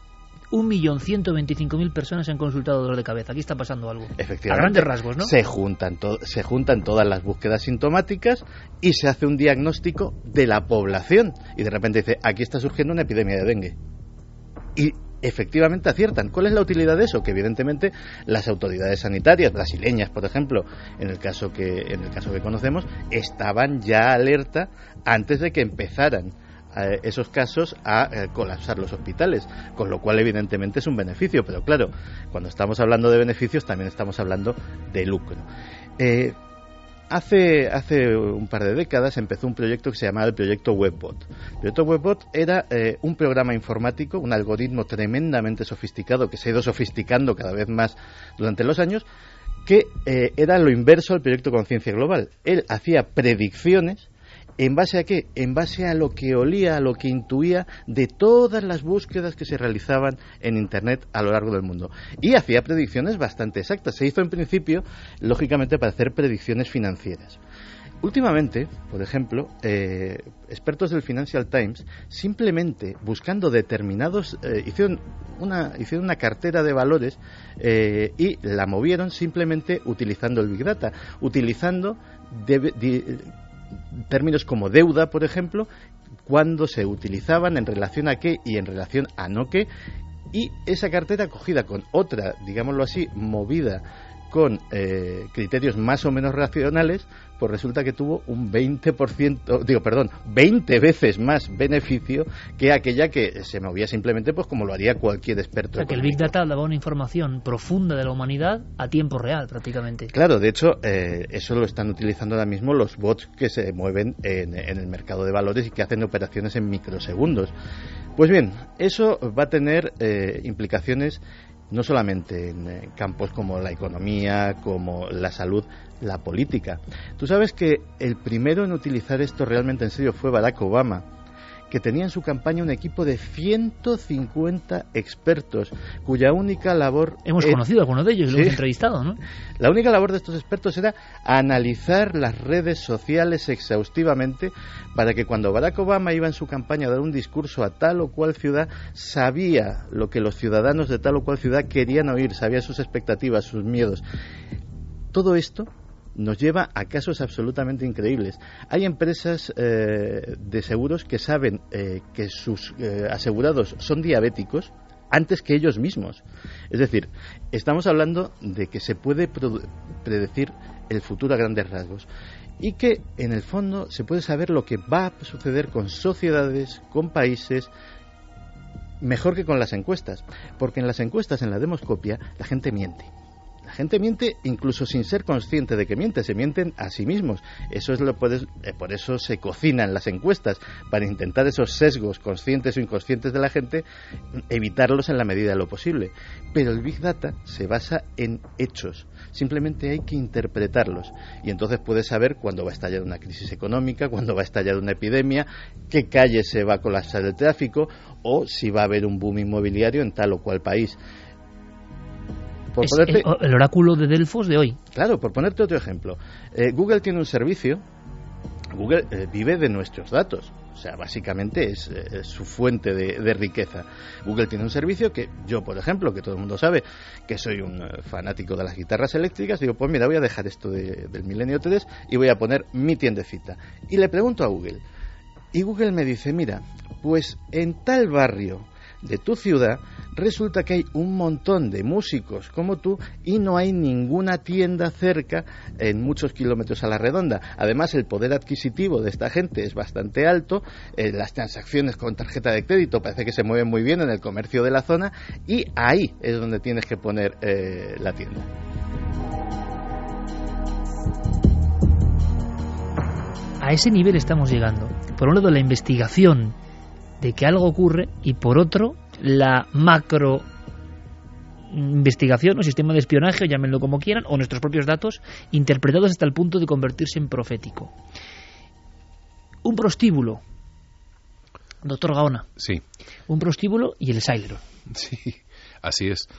1.125.000 personas han consultado dolor de cabeza. Aquí está pasando algo. Efectivamente. A grandes rasgos, ¿no? Se juntan todas las búsquedas sintomáticas y se hace un diagnóstico de la población. Y de repente dice, aquí está surgiendo una epidemia de dengue. Y efectivamente aciertan. ¿Cuál es la utilidad de eso? Que evidentemente las autoridades sanitarias brasileñas, por ejemplo, en el caso que conocemos, estaban ya alerta antes de que empezaran esos casos a colapsar los hospitales, con lo cual evidentemente es un beneficio, pero claro, cuando estamos hablando de beneficios también estamos hablando de lucro. Hace un par de décadas empezó un proyecto que se llamaba el proyecto Webbot. El proyecto Webbot era un programa informático, un algoritmo tremendamente sofisticado que se ha ido sofisticando cada vez más durante los años, que era lo inverso al proyecto Conciencia Global. Él hacía predicciones. ¿En base a qué? En base a lo que olía, a lo que intuía de todas las búsquedas que se realizaban en Internet a lo largo del mundo. Y hacía predicciones bastante exactas. Se hizo en principio, lógicamente, para hacer predicciones financieras. Últimamente, por ejemplo, expertos del Financial Times, simplemente buscando determinados, hicieron una cartera de valores y la movieron simplemente utilizando el Big Data, utilizando términos como deuda, por ejemplo, cuando se utilizaban, en relación a qué y en relación a no qué, y esa cartera cogida con otra, digámoslo así, movida con criterios más o menos racionales, pues resulta que tuvo un 20 veces más beneficio que aquella que se movía simplemente pues como lo haría cualquier experto. O sea, que el Big Data daba una información profunda de la humanidad a tiempo real, prácticamente. Claro, de hecho, eso lo están utilizando ahora mismo los bots que se mueven en el mercado de valores y que hacen operaciones en microsegundos. Pues bien, eso va a tener implicaciones no solamente en campos como la economía, como la salud, la política. Tú sabes que el primero en utilizar esto realmente en serio fue Barack Obama, que tenía en su campaña un equipo de 150 expertos, cuya única labor... Hemos conocido a algunos de ellos, lo hemos entrevistado, ¿no? La única labor de estos expertos era analizar las redes sociales exhaustivamente para que cuando Barack Obama iba en su campaña a dar un discurso a tal o cual ciudad, sabía lo que los ciudadanos de tal o cual ciudad querían oír, sabía sus expectativas, sus miedos. Todo esto nos lleva a casos absolutamente increíbles. Hay empresas de seguros que saben que sus asegurados son diabéticos antes que ellos mismos. Es decir, estamos hablando de que se puede predecir el futuro a grandes rasgos y que en el fondo se puede saber lo que va a suceder con sociedades, con países, mejor que con las encuestas, porque en las encuestas, en la demoscopia, la gente miente. La gente miente incluso sin ser consciente de que miente, se mienten a sí mismos. Eso es por eso se cocinan las encuestas, para intentar esos sesgos conscientes o inconscientes de la gente, evitarlos en la medida de lo posible. Pero el Big Data se basa en hechos, simplemente hay que interpretarlos. Y entonces puedes saber cuándo va a estallar una crisis económica, cuándo va a estallar una epidemia, qué calle se va a colapsar el tráfico, o si va a haber un boom inmobiliario en tal o cual país. Es el oráculo de Delfos de hoy. Claro, por ponerte otro ejemplo. Google tiene un servicio. Google vive de nuestros datos. O sea, básicamente es su fuente de riqueza. Google tiene un servicio que yo, por ejemplo, que todo el mundo sabe que soy un fanático de las guitarras eléctricas, digo, pues mira, voy a dejar esto del Milenio 3 y voy a poner mi tiendecita. Y le pregunto a Google. Y Google me dice, mira, pues en tal barrio de tu ciudad resulta que hay un montón de músicos como tú y no hay ninguna tienda cerca en muchos kilómetros a la redonda. Además, el poder adquisitivo de esta gente es bastante alto, las transacciones con tarjeta de crédito parece que se mueven muy bien en el comercio de la zona y ahí es donde tienes que poner la tienda. A ese nivel estamos llegando. Por un lado, la investigación de que algo ocurre y por otro la macro investigación o sistema de espionaje, llámenlo como quieran, o nuestros propios datos interpretados hasta el punto de convertirse en profético. Un prostíbulo, doctor Gaona. Sí. Un prostíbulo y el Cylon. Sí, así es.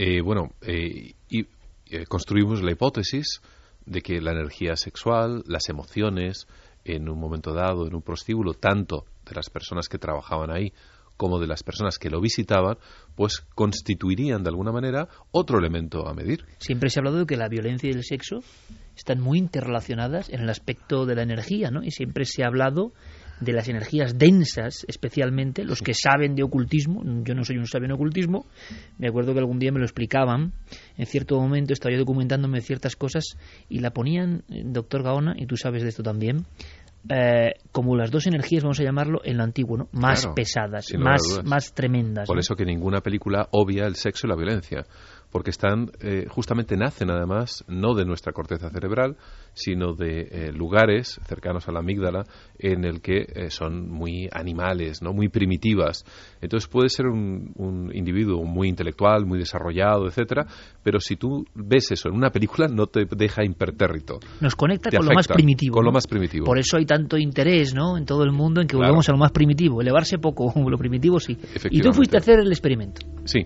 Construimos la hipótesis de que la energía sexual, las emociones, en un momento dado, en un prostíbulo, tanto de las personas que trabajaban ahí como de las personas que lo visitaban, pues constituirían de alguna manera otro elemento a medir. Siempre se ha hablado de que la violencia y el sexo están muy interrelacionadas en el aspecto de la energía, ¿no? Y siempre se ha hablado de las energías densas, especialmente los que saben de ocultismo. Yo no soy un sabio en ocultismo, me acuerdo que algún día me lo explicaban, en cierto momento estaba yo documentándome ciertas cosas y la ponían, doctor Gaona, y tú sabes de esto también, como las dos energías, vamos a llamarlo, en lo antiguo, ¿no? Más claro, pesadas, más tremendas. Por ¿no? eso que ninguna película obvia el sexo y la violencia, porque están, justamente nacen además, no de nuestra corteza cerebral, sino de lugares cercanos a la amígdala, en el que son muy animales, ¿no? Muy primitivas. Entonces puede ser un individuo muy intelectual, muy desarrollado, etcétera, pero si tú ves eso en una película, no te deja impertérrito. Nos conecta con lo más primitivo. Con ¿no? lo más primitivo. Por eso hay tanto interés, ¿no?, en todo el mundo en que volvamos a lo más primitivo. Elevarse poco, lo primitivo sí. Y tú fuiste a hacer el experimento. Sí.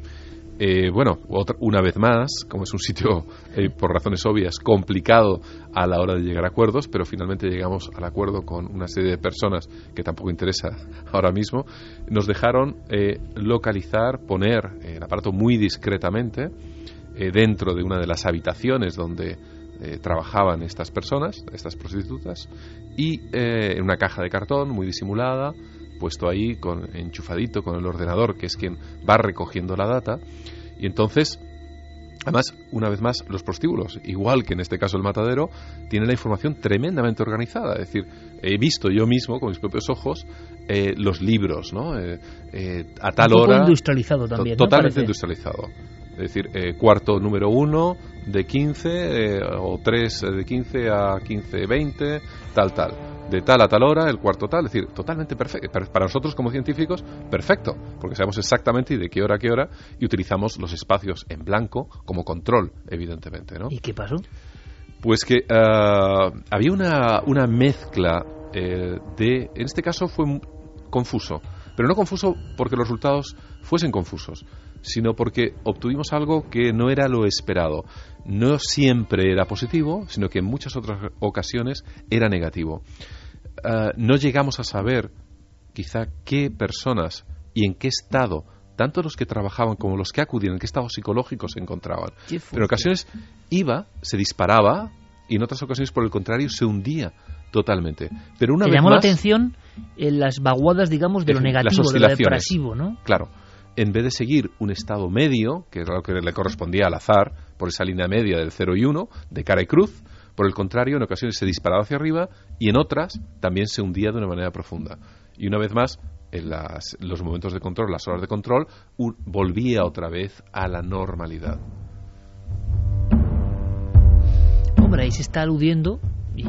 Una vez más, como es un sitio, por razones obvias, complicado a la hora de llegar a acuerdos, pero finalmente llegamos al acuerdo con una serie de personas que tampoco interesa ahora mismo, nos dejaron localizar, poner el aparato muy discretamente dentro de una de las habitaciones donde trabajaban estas personas, estas prostitutas, y en una caja de cartón muy disimulada, puesto ahí, enchufadito con el ordenador, que es quien va recogiendo la data. Y entonces, además, una vez más, los prostíbulos, igual que en este caso el matadero, tienen la información tremendamente organizada. Es decir, he visto yo mismo, con mis propios ojos, los libros, ¿no? A tal hora... Un poco industrializado también, ¿no? Totalmente industrializado. Es decir, cuarto número 1 de 15, o 3 de 15 a 15:20, tal. De tal a tal hora, el cuarto tal, es decir, totalmente perfecto. Para nosotros como científicos, perfecto, porque sabemos exactamente de qué hora a qué hora y utilizamos los espacios en blanco como control, evidentemente, ¿no? ¿Y qué pasó? Pues que había una mezcla en este caso fue confuso, pero no confuso porque los resultados fuesen confusos, sino porque obtuvimos algo que no era lo esperado. No siempre era positivo, sino que en muchas otras ocasiones era negativo. No llegamos a saber quizá qué personas y en qué estado, tanto los que trabajaban como los que acudían, en qué estado psicológico se encontraban. Pero en ocasiones se disparaba, y en otras ocasiones, por el contrario, se hundía totalmente. Pero una vez llamó más, la atención en las vaguadas, digamos, de lo negativo, de lo depresivo, ¿no? Claro. En vez de seguir un estado medio, que era lo que le correspondía al azar, por esa línea media del 0 y 1, de cara y cruz, por el contrario, en ocasiones se disparaba hacia arriba y en otras también se hundía de una manera profunda. Y una vez más, en los momentos de control, las horas de control, volvía otra vez a la normalidad. Hombre, ahí se está aludiendo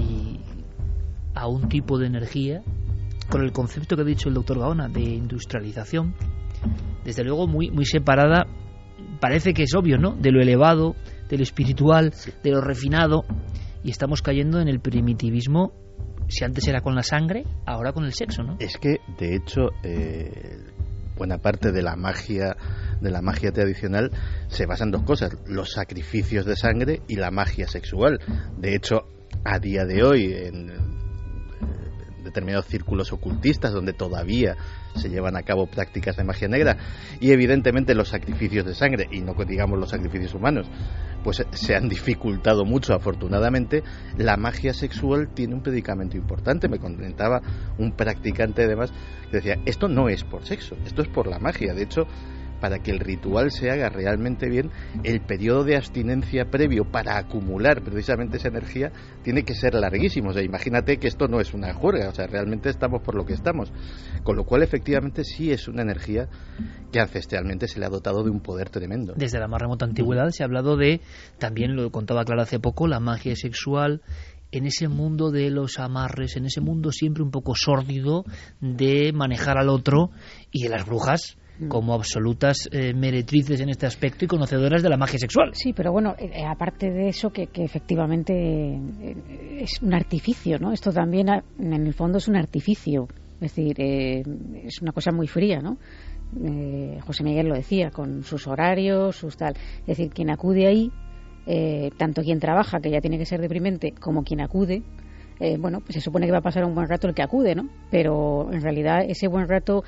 a un tipo de energía con el concepto que ha dicho el doctor Gaona de industrialización, desde luego muy separada, parece que es obvio, ¿no?, de lo elevado, de lo espiritual, de lo refinado, y estamos cayendo en el primitivismo. Si antes era con la sangre, ahora con el sexo, ¿no? Es que, de hecho, buena parte de la magia tradicional se basa en dos cosas: los sacrificios de sangre y la magia sexual. De hecho, a día de hoy, en determinados círculos ocultistas donde todavía se llevan a cabo prácticas de magia negra, y evidentemente los sacrificios de sangre, y no digamos los sacrificios humanos, pues se han dificultado mucho, afortunadamente. La magia sexual tiene un predicamento importante. Me comentaba un practicante además que decía, esto no es por sexo, esto es por la magia. De hecho, para que el ritual se haga realmente bien, el periodo de abstinencia previo para acumular precisamente esa energía tiene que ser larguísimo. O sea, imagínate que esto no es una juerga, o sea, realmente estamos por lo que estamos. Con lo cual, efectivamente, sí es una energía que ancestralmente se le ha dotado de un poder tremendo. Desde la más remota antigüedad se ha hablado de, también lo contaba Clara hace poco, la magia sexual, en ese mundo de los amarres, en ese mundo siempre un poco sórdido de manejar al otro, y de las brujas como absolutas meretrices en este aspecto y conocedoras de la magia sexual. Sí, pero bueno, aparte de eso, que efectivamente es un artificio, ¿no? Esto también, en el fondo, es un artificio. Es decir, es una cosa muy fría, ¿no? José Miguel lo decía, con sus horarios, sus tal. Es decir, quien acude ahí, tanto quien trabaja, que ya tiene que ser deprimente, como quien acude, bueno, pues se supone que va a pasar un buen rato el que acude, ¿no? Pero en realidad ese buen rato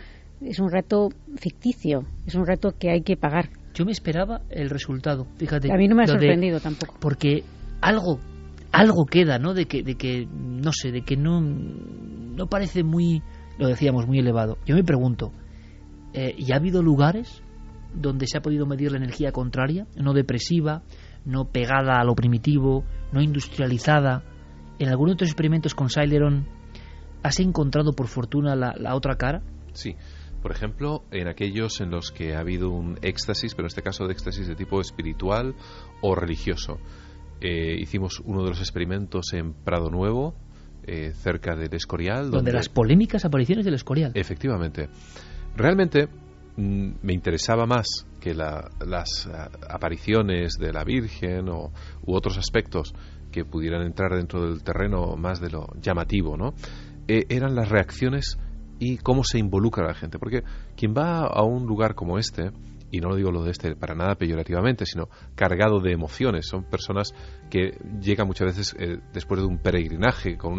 es un reto ficticio, es un reto que hay que pagar. Yo me esperaba el resultado, fíjate. A mí no me ha sorprendido tampoco. Porque algo queda, ¿no? De que no sé, de que no parece muy, lo decíamos, muy elevado. Yo me pregunto, ¿y ha habido lugares donde se ha podido medir la energía contraria, no depresiva, no pegada a lo primitivo, no industrializada? ¿En algunos de estos experimentos con Celeron has encontrado por fortuna la otra cara? Sí. Por ejemplo, en aquellos en los que ha habido un éxtasis, pero en este caso de éxtasis de tipo espiritual o religioso. Hicimos uno de los experimentos en Prado Nuevo, cerca del Escorial. Donde las polémicas apariciones del Escorial. Efectivamente. Realmente me interesaba más que las apariciones de la Virgen u otros aspectos que pudieran entrar dentro del terreno más de lo llamativo, ¿no? Eran las reacciones y cómo se involucra la gente. Porque quien va a un lugar como este, y no lo digo lo de este para nada peyorativamente, sino cargado de emociones, son personas que llegan muchas veces después de un peregrinaje con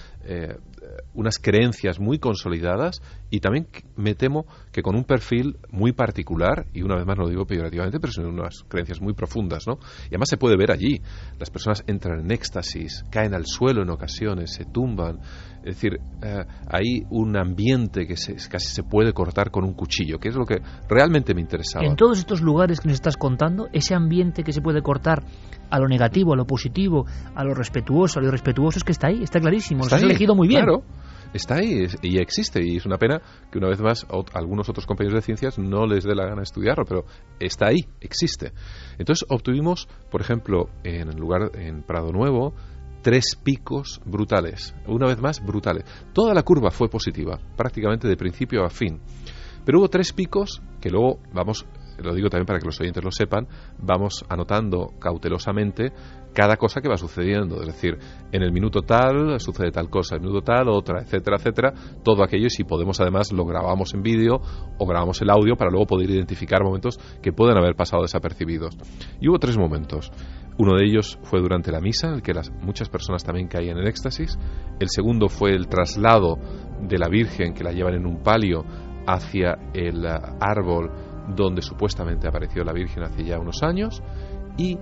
unas creencias muy consolidadas, y también me temo que con un perfil muy particular, y una vez más no lo digo peyorativamente, pero son unas creencias muy profundas, ¿no? Y además se puede ver allí, las personas entran en éxtasis, caen al suelo en ocasiones, se tumban, es decir, hay un ambiente que casi se puede cortar con un cuchillo, que es lo que realmente me interesaba. En todos estos lugares que nos estás contando, ese ambiente que se puede cortar a lo negativo, a lo positivo, a lo respetuoso, a lo irrespetuoso, es que está ahí, está clarísimo, lo has elegido muy bien. Claro, está ahí y existe, y es una pena que una vez más algunos otros compañeros de ciencias no les dé la gana estudiarlo, pero está ahí, existe. Entonces obtuvimos, por ejemplo, en Prado Nuevo, 3 picos brutales, una vez más brutales. Toda la curva fue positiva, prácticamente de principio a fin. Pero hubo 3 picos que luego lo digo también para que los oyentes lo sepan, vamos anotando cautelosamente cada cosa que va sucediendo. Es decir, en el minuto tal sucede tal cosa, en el minuto tal otra, etcétera, etcétera. Todo aquello, y si podemos además lo grabamos en vídeo o grabamos el audio para luego poder identificar momentos que pueden haber pasado desapercibidos. Y hubo 3 momentos. Uno de ellos fue durante la misa, en el que muchas personas también caían en éxtasis. El segundo fue el traslado de la Virgen, que la llevan en un palio hacia el árbol donde supuestamente apareció la Virgen hace ya unos años. Y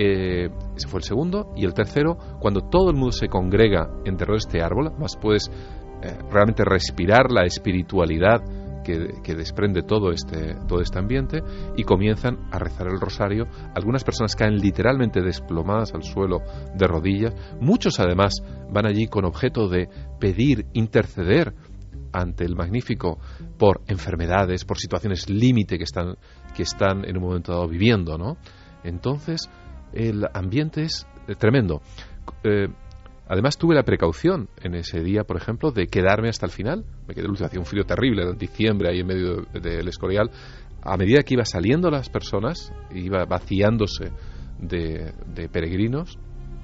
ese fue el segundo. Y el tercero, cuando todo el mundo se congrega en torno a este árbol, más puedes realmente respirar la espiritualidad que desprende todo este ambiente, y comienzan a rezar el rosario. Algunas personas caen literalmente desplomadas al suelo de rodillas. Muchos además van allí con objeto de pedir, interceder ante el Magnífico por enfermedades, por situaciones límite que están en un momento dado viviendo, ¿no? Entonces el ambiente es tremendo. Además tuve la precaución en ese día, por ejemplo, de quedarme hasta el final. Me quedé hacía un frío terrible, era diciembre ahí en medio del Escorial. A medida que iba saliendo las personas, iba vaciándose de peregrinos,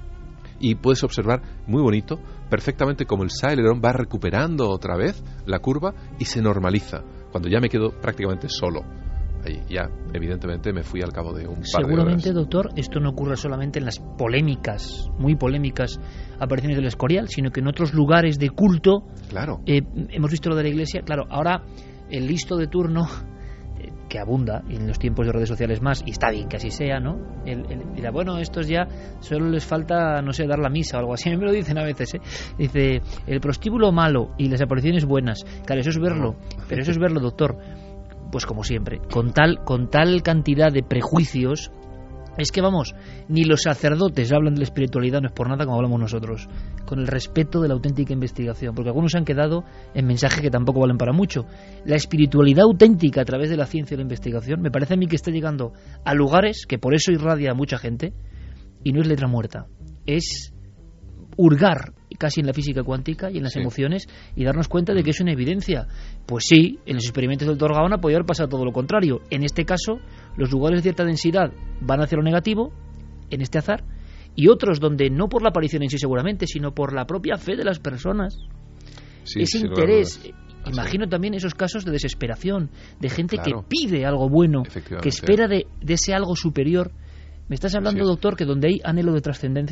y puedes observar, muy bonito, perfectamente como el Celeron va recuperando otra vez la curva y se normaliza, cuando ya me quedo prácticamente solo. Ahí ya, evidentemente, me fui al cabo de un par de horas. Seguramente, doctor, esto no ocurre solamente en las polémicas, muy polémicas apariciones del Escorial, sino que en otros lugares de culto. Claro. Hemos visto lo de la Iglesia. Claro, ahora el listo de turno, que abunda en los tiempos de redes sociales más, y está bien que así sea, ¿no? Dirá, bueno, estos ya solo les falta, no sé, dar la misa o algo así. A mí me lo dicen a veces, ¿eh? Dice, el prostíbulo malo y las apariciones buenas. Claro, eso es verlo. Pero eso es verlo, doctor. Pues como siempre, con tal cantidad de prejuicios, es que vamos, ni los sacerdotes hablan de la espiritualidad, no es por nada como hablamos nosotros, con el respeto de la auténtica investigación, porque algunos se han quedado en mensajes que tampoco valen para mucho. La espiritualidad auténtica a través de la ciencia y la investigación me parece a mí que está llegando a lugares que por eso irradia a mucha gente, y no es letra muerta, es hurgar casi en la física cuántica y en las emociones, y darnos cuenta de que es una evidencia. Pues sí, en los experimentos del Dr. Gaona podía haber pasado todo lo contrario. En este caso, los lugares de cierta densidad van hacia lo negativo, en este azar, y otros donde no por la aparición en sí seguramente, sino por la propia fe de las personas. Sí, ese interés. Imagino también esos casos de desesperación, de gente que pide algo bueno, que espera de ese algo superior. ¿Me estás hablando, doctor, que donde hay anhelo de trascendencia,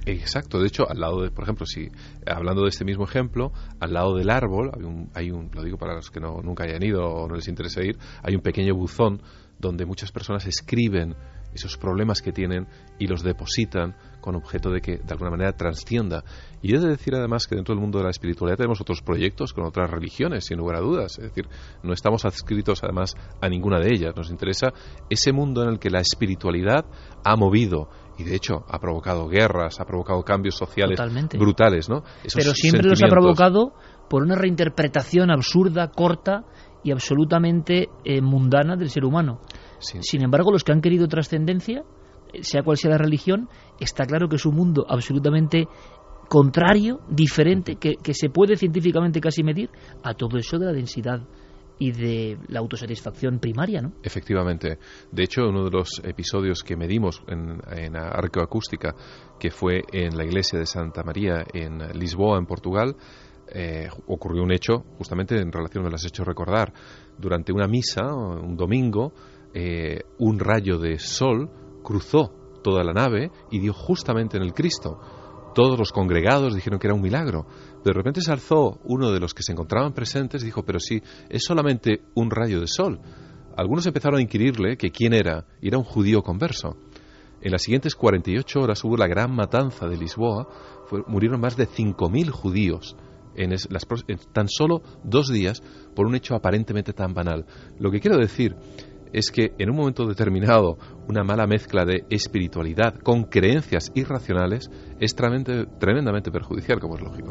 Exacto, de hecho, al lado de, por ejemplo, si hablando de este mismo ejemplo, al lado del árbol hay un, lo digo para los que nunca hayan ido o no les interesa ir, hay un pequeño buzón donde muchas personas escriben esos problemas que tienen y los depositan con objeto de que de alguna manera trascienda. Y he de decir además que dentro del mundo de la espiritualidad tenemos otros proyectos con otras religiones, sin lugar a dudas. Es decir, no estamos adscritos además a ninguna de ellas. Nos interesa ese mundo en el que la espiritualidad ha movido y de hecho ha provocado guerras, ha provocado cambios sociales brutales, ¿no? Pero siempre los ha provocado por una reinterpretación absurda, corta y absolutamente mundana del ser humano. Sí. Sin embargo, los que han querido trascendencia, sea cual sea la religión, está claro que es un mundo absolutamente contrario, diferente, que se puede científicamente casi medir a todo eso de la densidad y de la autosatisfacción primaria, ¿no? Efectivamente. De hecho, uno de los episodios que medimos en arqueoacústica, que fue en la iglesia de Santa María en Lisboa, en Portugal, ocurrió un hecho, justamente en relación, me lo has hecho recordar, durante una misa, un domingo, un rayo de sol cruzó toda la nave y dio justamente en el Cristo. Todos los congregados dijeron que era un milagro. De repente se alzó uno de los que se encontraban presentes y dijo, pero sí, es solamente un rayo de sol. Algunos empezaron a inquirirle que quién era, y era un judío converso. En las siguientes 48 horas hubo la gran matanza de Lisboa, murieron más de 5.000 judíos en tan solo 2 días por un hecho aparentemente tan banal. Lo que quiero decir es que en un momento determinado una mala mezcla de espiritualidad con creencias irracionales es tremendamente perjudicial, como es lógico.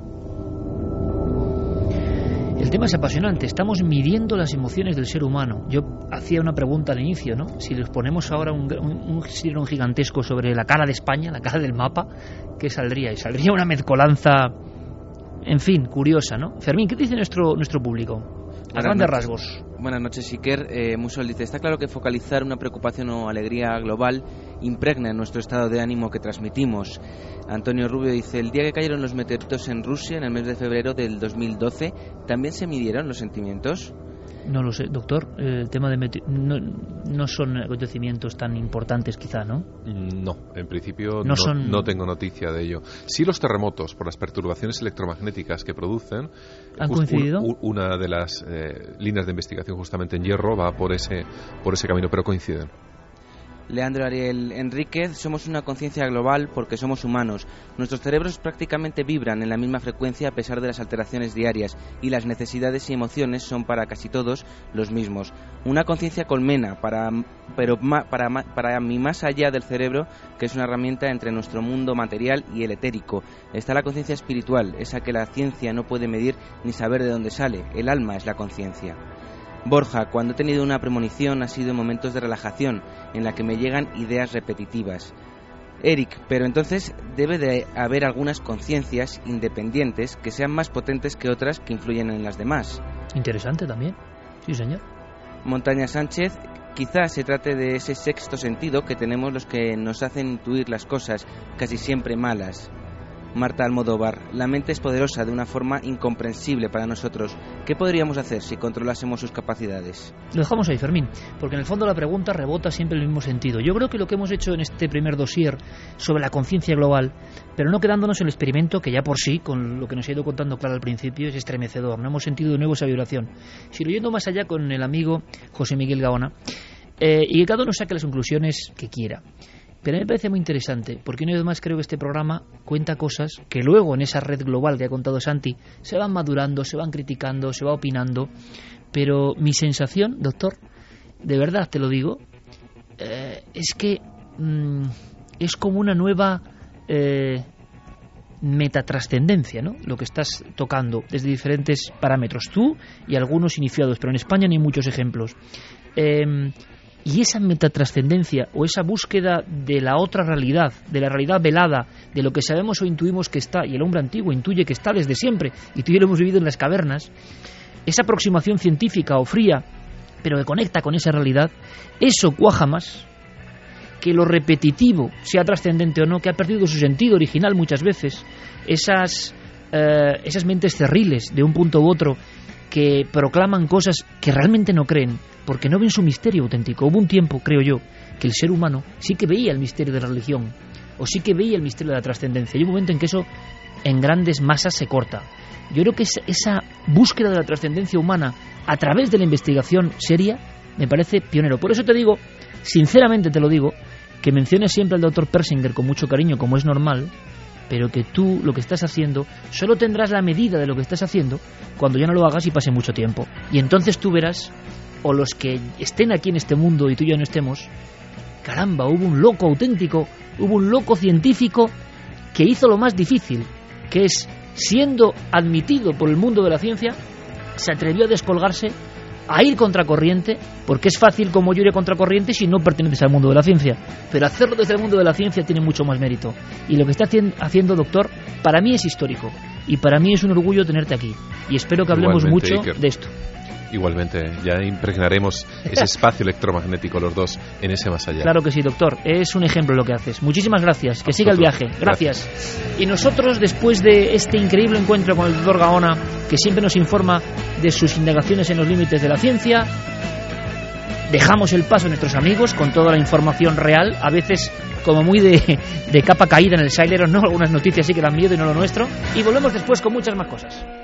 El tema es apasionante. Estamos midiendo las emociones del ser humano. Yo hacía una pregunta al inicio, ¿no? Si les ponemos ahora un sireno gigantesco sobre la cara de España, la cara del mapa, ¿qué saldría? Y saldría una mezcolanza, en fin, curiosa, ¿no? Fermín, ¿qué dice nuestro público? A grandes rasgos. Buenas noches, Iker. Musol dice, está claro que focalizar una preocupación o alegría global impregna nuestro estado de ánimo que transmitimos. Antonio Rubio dice, el día que cayeron los meteoritos en Rusia, en el mes de febrero del 2012, ¿también se midieron los sentimientos? No lo sé, doctor. El tema de no son acontecimientos tan importantes, quizá, ¿no? No, en principio no tengo noticia de ello. Sí, los terremotos, por las perturbaciones electromagnéticas que producen. ¿Han coincidido? Una de las líneas de investigación justamente en Hierro va por ese camino, pero coinciden. Leandro Ariel Enríquez, somos una conciencia global porque somos humanos. Nuestros cerebros prácticamente vibran en la misma frecuencia a pesar de las alteraciones diarias y las necesidades y emociones son para casi todos los mismos. Una conciencia colmena, pero para mí más allá del cerebro, que es una herramienta entre nuestro mundo material y el etérico. Está la conciencia espiritual, esa que la ciencia no puede medir ni saber de dónde sale. El alma es la conciencia. Borja, cuando he tenido una premonición ha sido en momentos de relajación, en la que me llegan ideas repetitivas. Eric, pero entonces debe de haber algunas conciencias independientes que sean más potentes que otras que influyen en las demás. Interesante también, sí señor. Montaña Sánchez, quizás se trate de ese sexto sentido que tenemos los que nos hacen intuir las cosas, casi siempre malas. Marta Almodóvar, la mente es poderosa de una forma incomprensible para nosotros. ¿Qué podríamos hacer si controlásemos sus capacidades? Lo dejamos ahí, Fermín, porque en el fondo la pregunta rebota siempre en el mismo sentido. Yo creo que lo que hemos hecho en este primer dossier sobre la conciencia global, pero no quedándonos en el experimento, que ya por sí, con lo que nos ha ido contando Clara al principio, es estremecedor. No hemos sentido de nuevo esa vibración. Sino yendo más allá con el amigo José Miguel Gaona, y que cada uno saque las conclusiones que quiera. Pero a mí me parece muy interesante, porque una vez más creo que este programa cuenta cosas que luego en esa red global que ha contado Santi se van madurando, se van criticando, se va opinando. Pero mi sensación, doctor, de verdad te lo digo, es que es como una nueva metatrascendencia, ¿no? Lo que estás tocando desde diferentes parámetros, tú y algunos iniciados, pero en España no hay muchos ejemplos. Y esa metatrascendencia o esa búsqueda de la otra realidad, de la realidad velada, de lo que sabemos o intuimos que está, y el hombre antiguo intuye que está desde siempre, y tú y yo lo hemos vivido en las cavernas, esa aproximación científica o fría, pero que conecta con esa realidad, eso cuaja más que lo repetitivo, sea trascendente o no, que ha perdido su sentido original muchas veces, esas mentes cerriles de un punto u otro que proclaman cosas que realmente no creen, porque no ven su misterio auténtico. Hubo un tiempo, creo yo, que el ser humano sí que veía el misterio de la religión, o sí que veía el misterio de la trascendencia. Hay un momento en que eso en grandes masas se corta. Yo creo que esa búsqueda de la trascendencia humana a través de la investigación seria me parece pionero. Por eso te digo, sinceramente te lo digo, que menciones siempre al doctor Persinger con mucho cariño, como es normal, pero que tú lo que estás haciendo solo tendrás la medida de lo que estás haciendo cuando ya no lo hagas y pase mucho tiempo. Y entonces tú verás, o los que estén aquí en este mundo y tú y yo no estemos, caramba, hubo un loco auténtico, hubo un loco científico que hizo lo más difícil, que es, siendo admitido por el mundo de la ciencia, se atrevió a descolgarse, a ir contracorriente, porque es fácil como yo iré contracorriente si no perteneces al mundo de la ciencia, pero hacerlo desde el mundo de la ciencia tiene mucho más mérito. Y lo que está haciendo, doctor, para mí es histórico, y para mí es un orgullo tenerte aquí, y espero que hablemos mucho de esto. Igualmente, ya impregnaremos ese espacio electromagnético los dos en ese más allá. Claro que sí, doctor, es un ejemplo lo que haces. Muchísimas gracias, que siga el viaje. Gracias. Y nosotros, después de este increíble encuentro con el doctor Gaona, que siempre nos informa de sus indagaciones en los límites de la ciencia, dejamos el paso a nuestros amigos con toda la información real, a veces como muy de capa caída en el Sailor, ¿no? Algunas noticias sí que dan miedo y no lo nuestro, y volvemos después con muchas más cosas.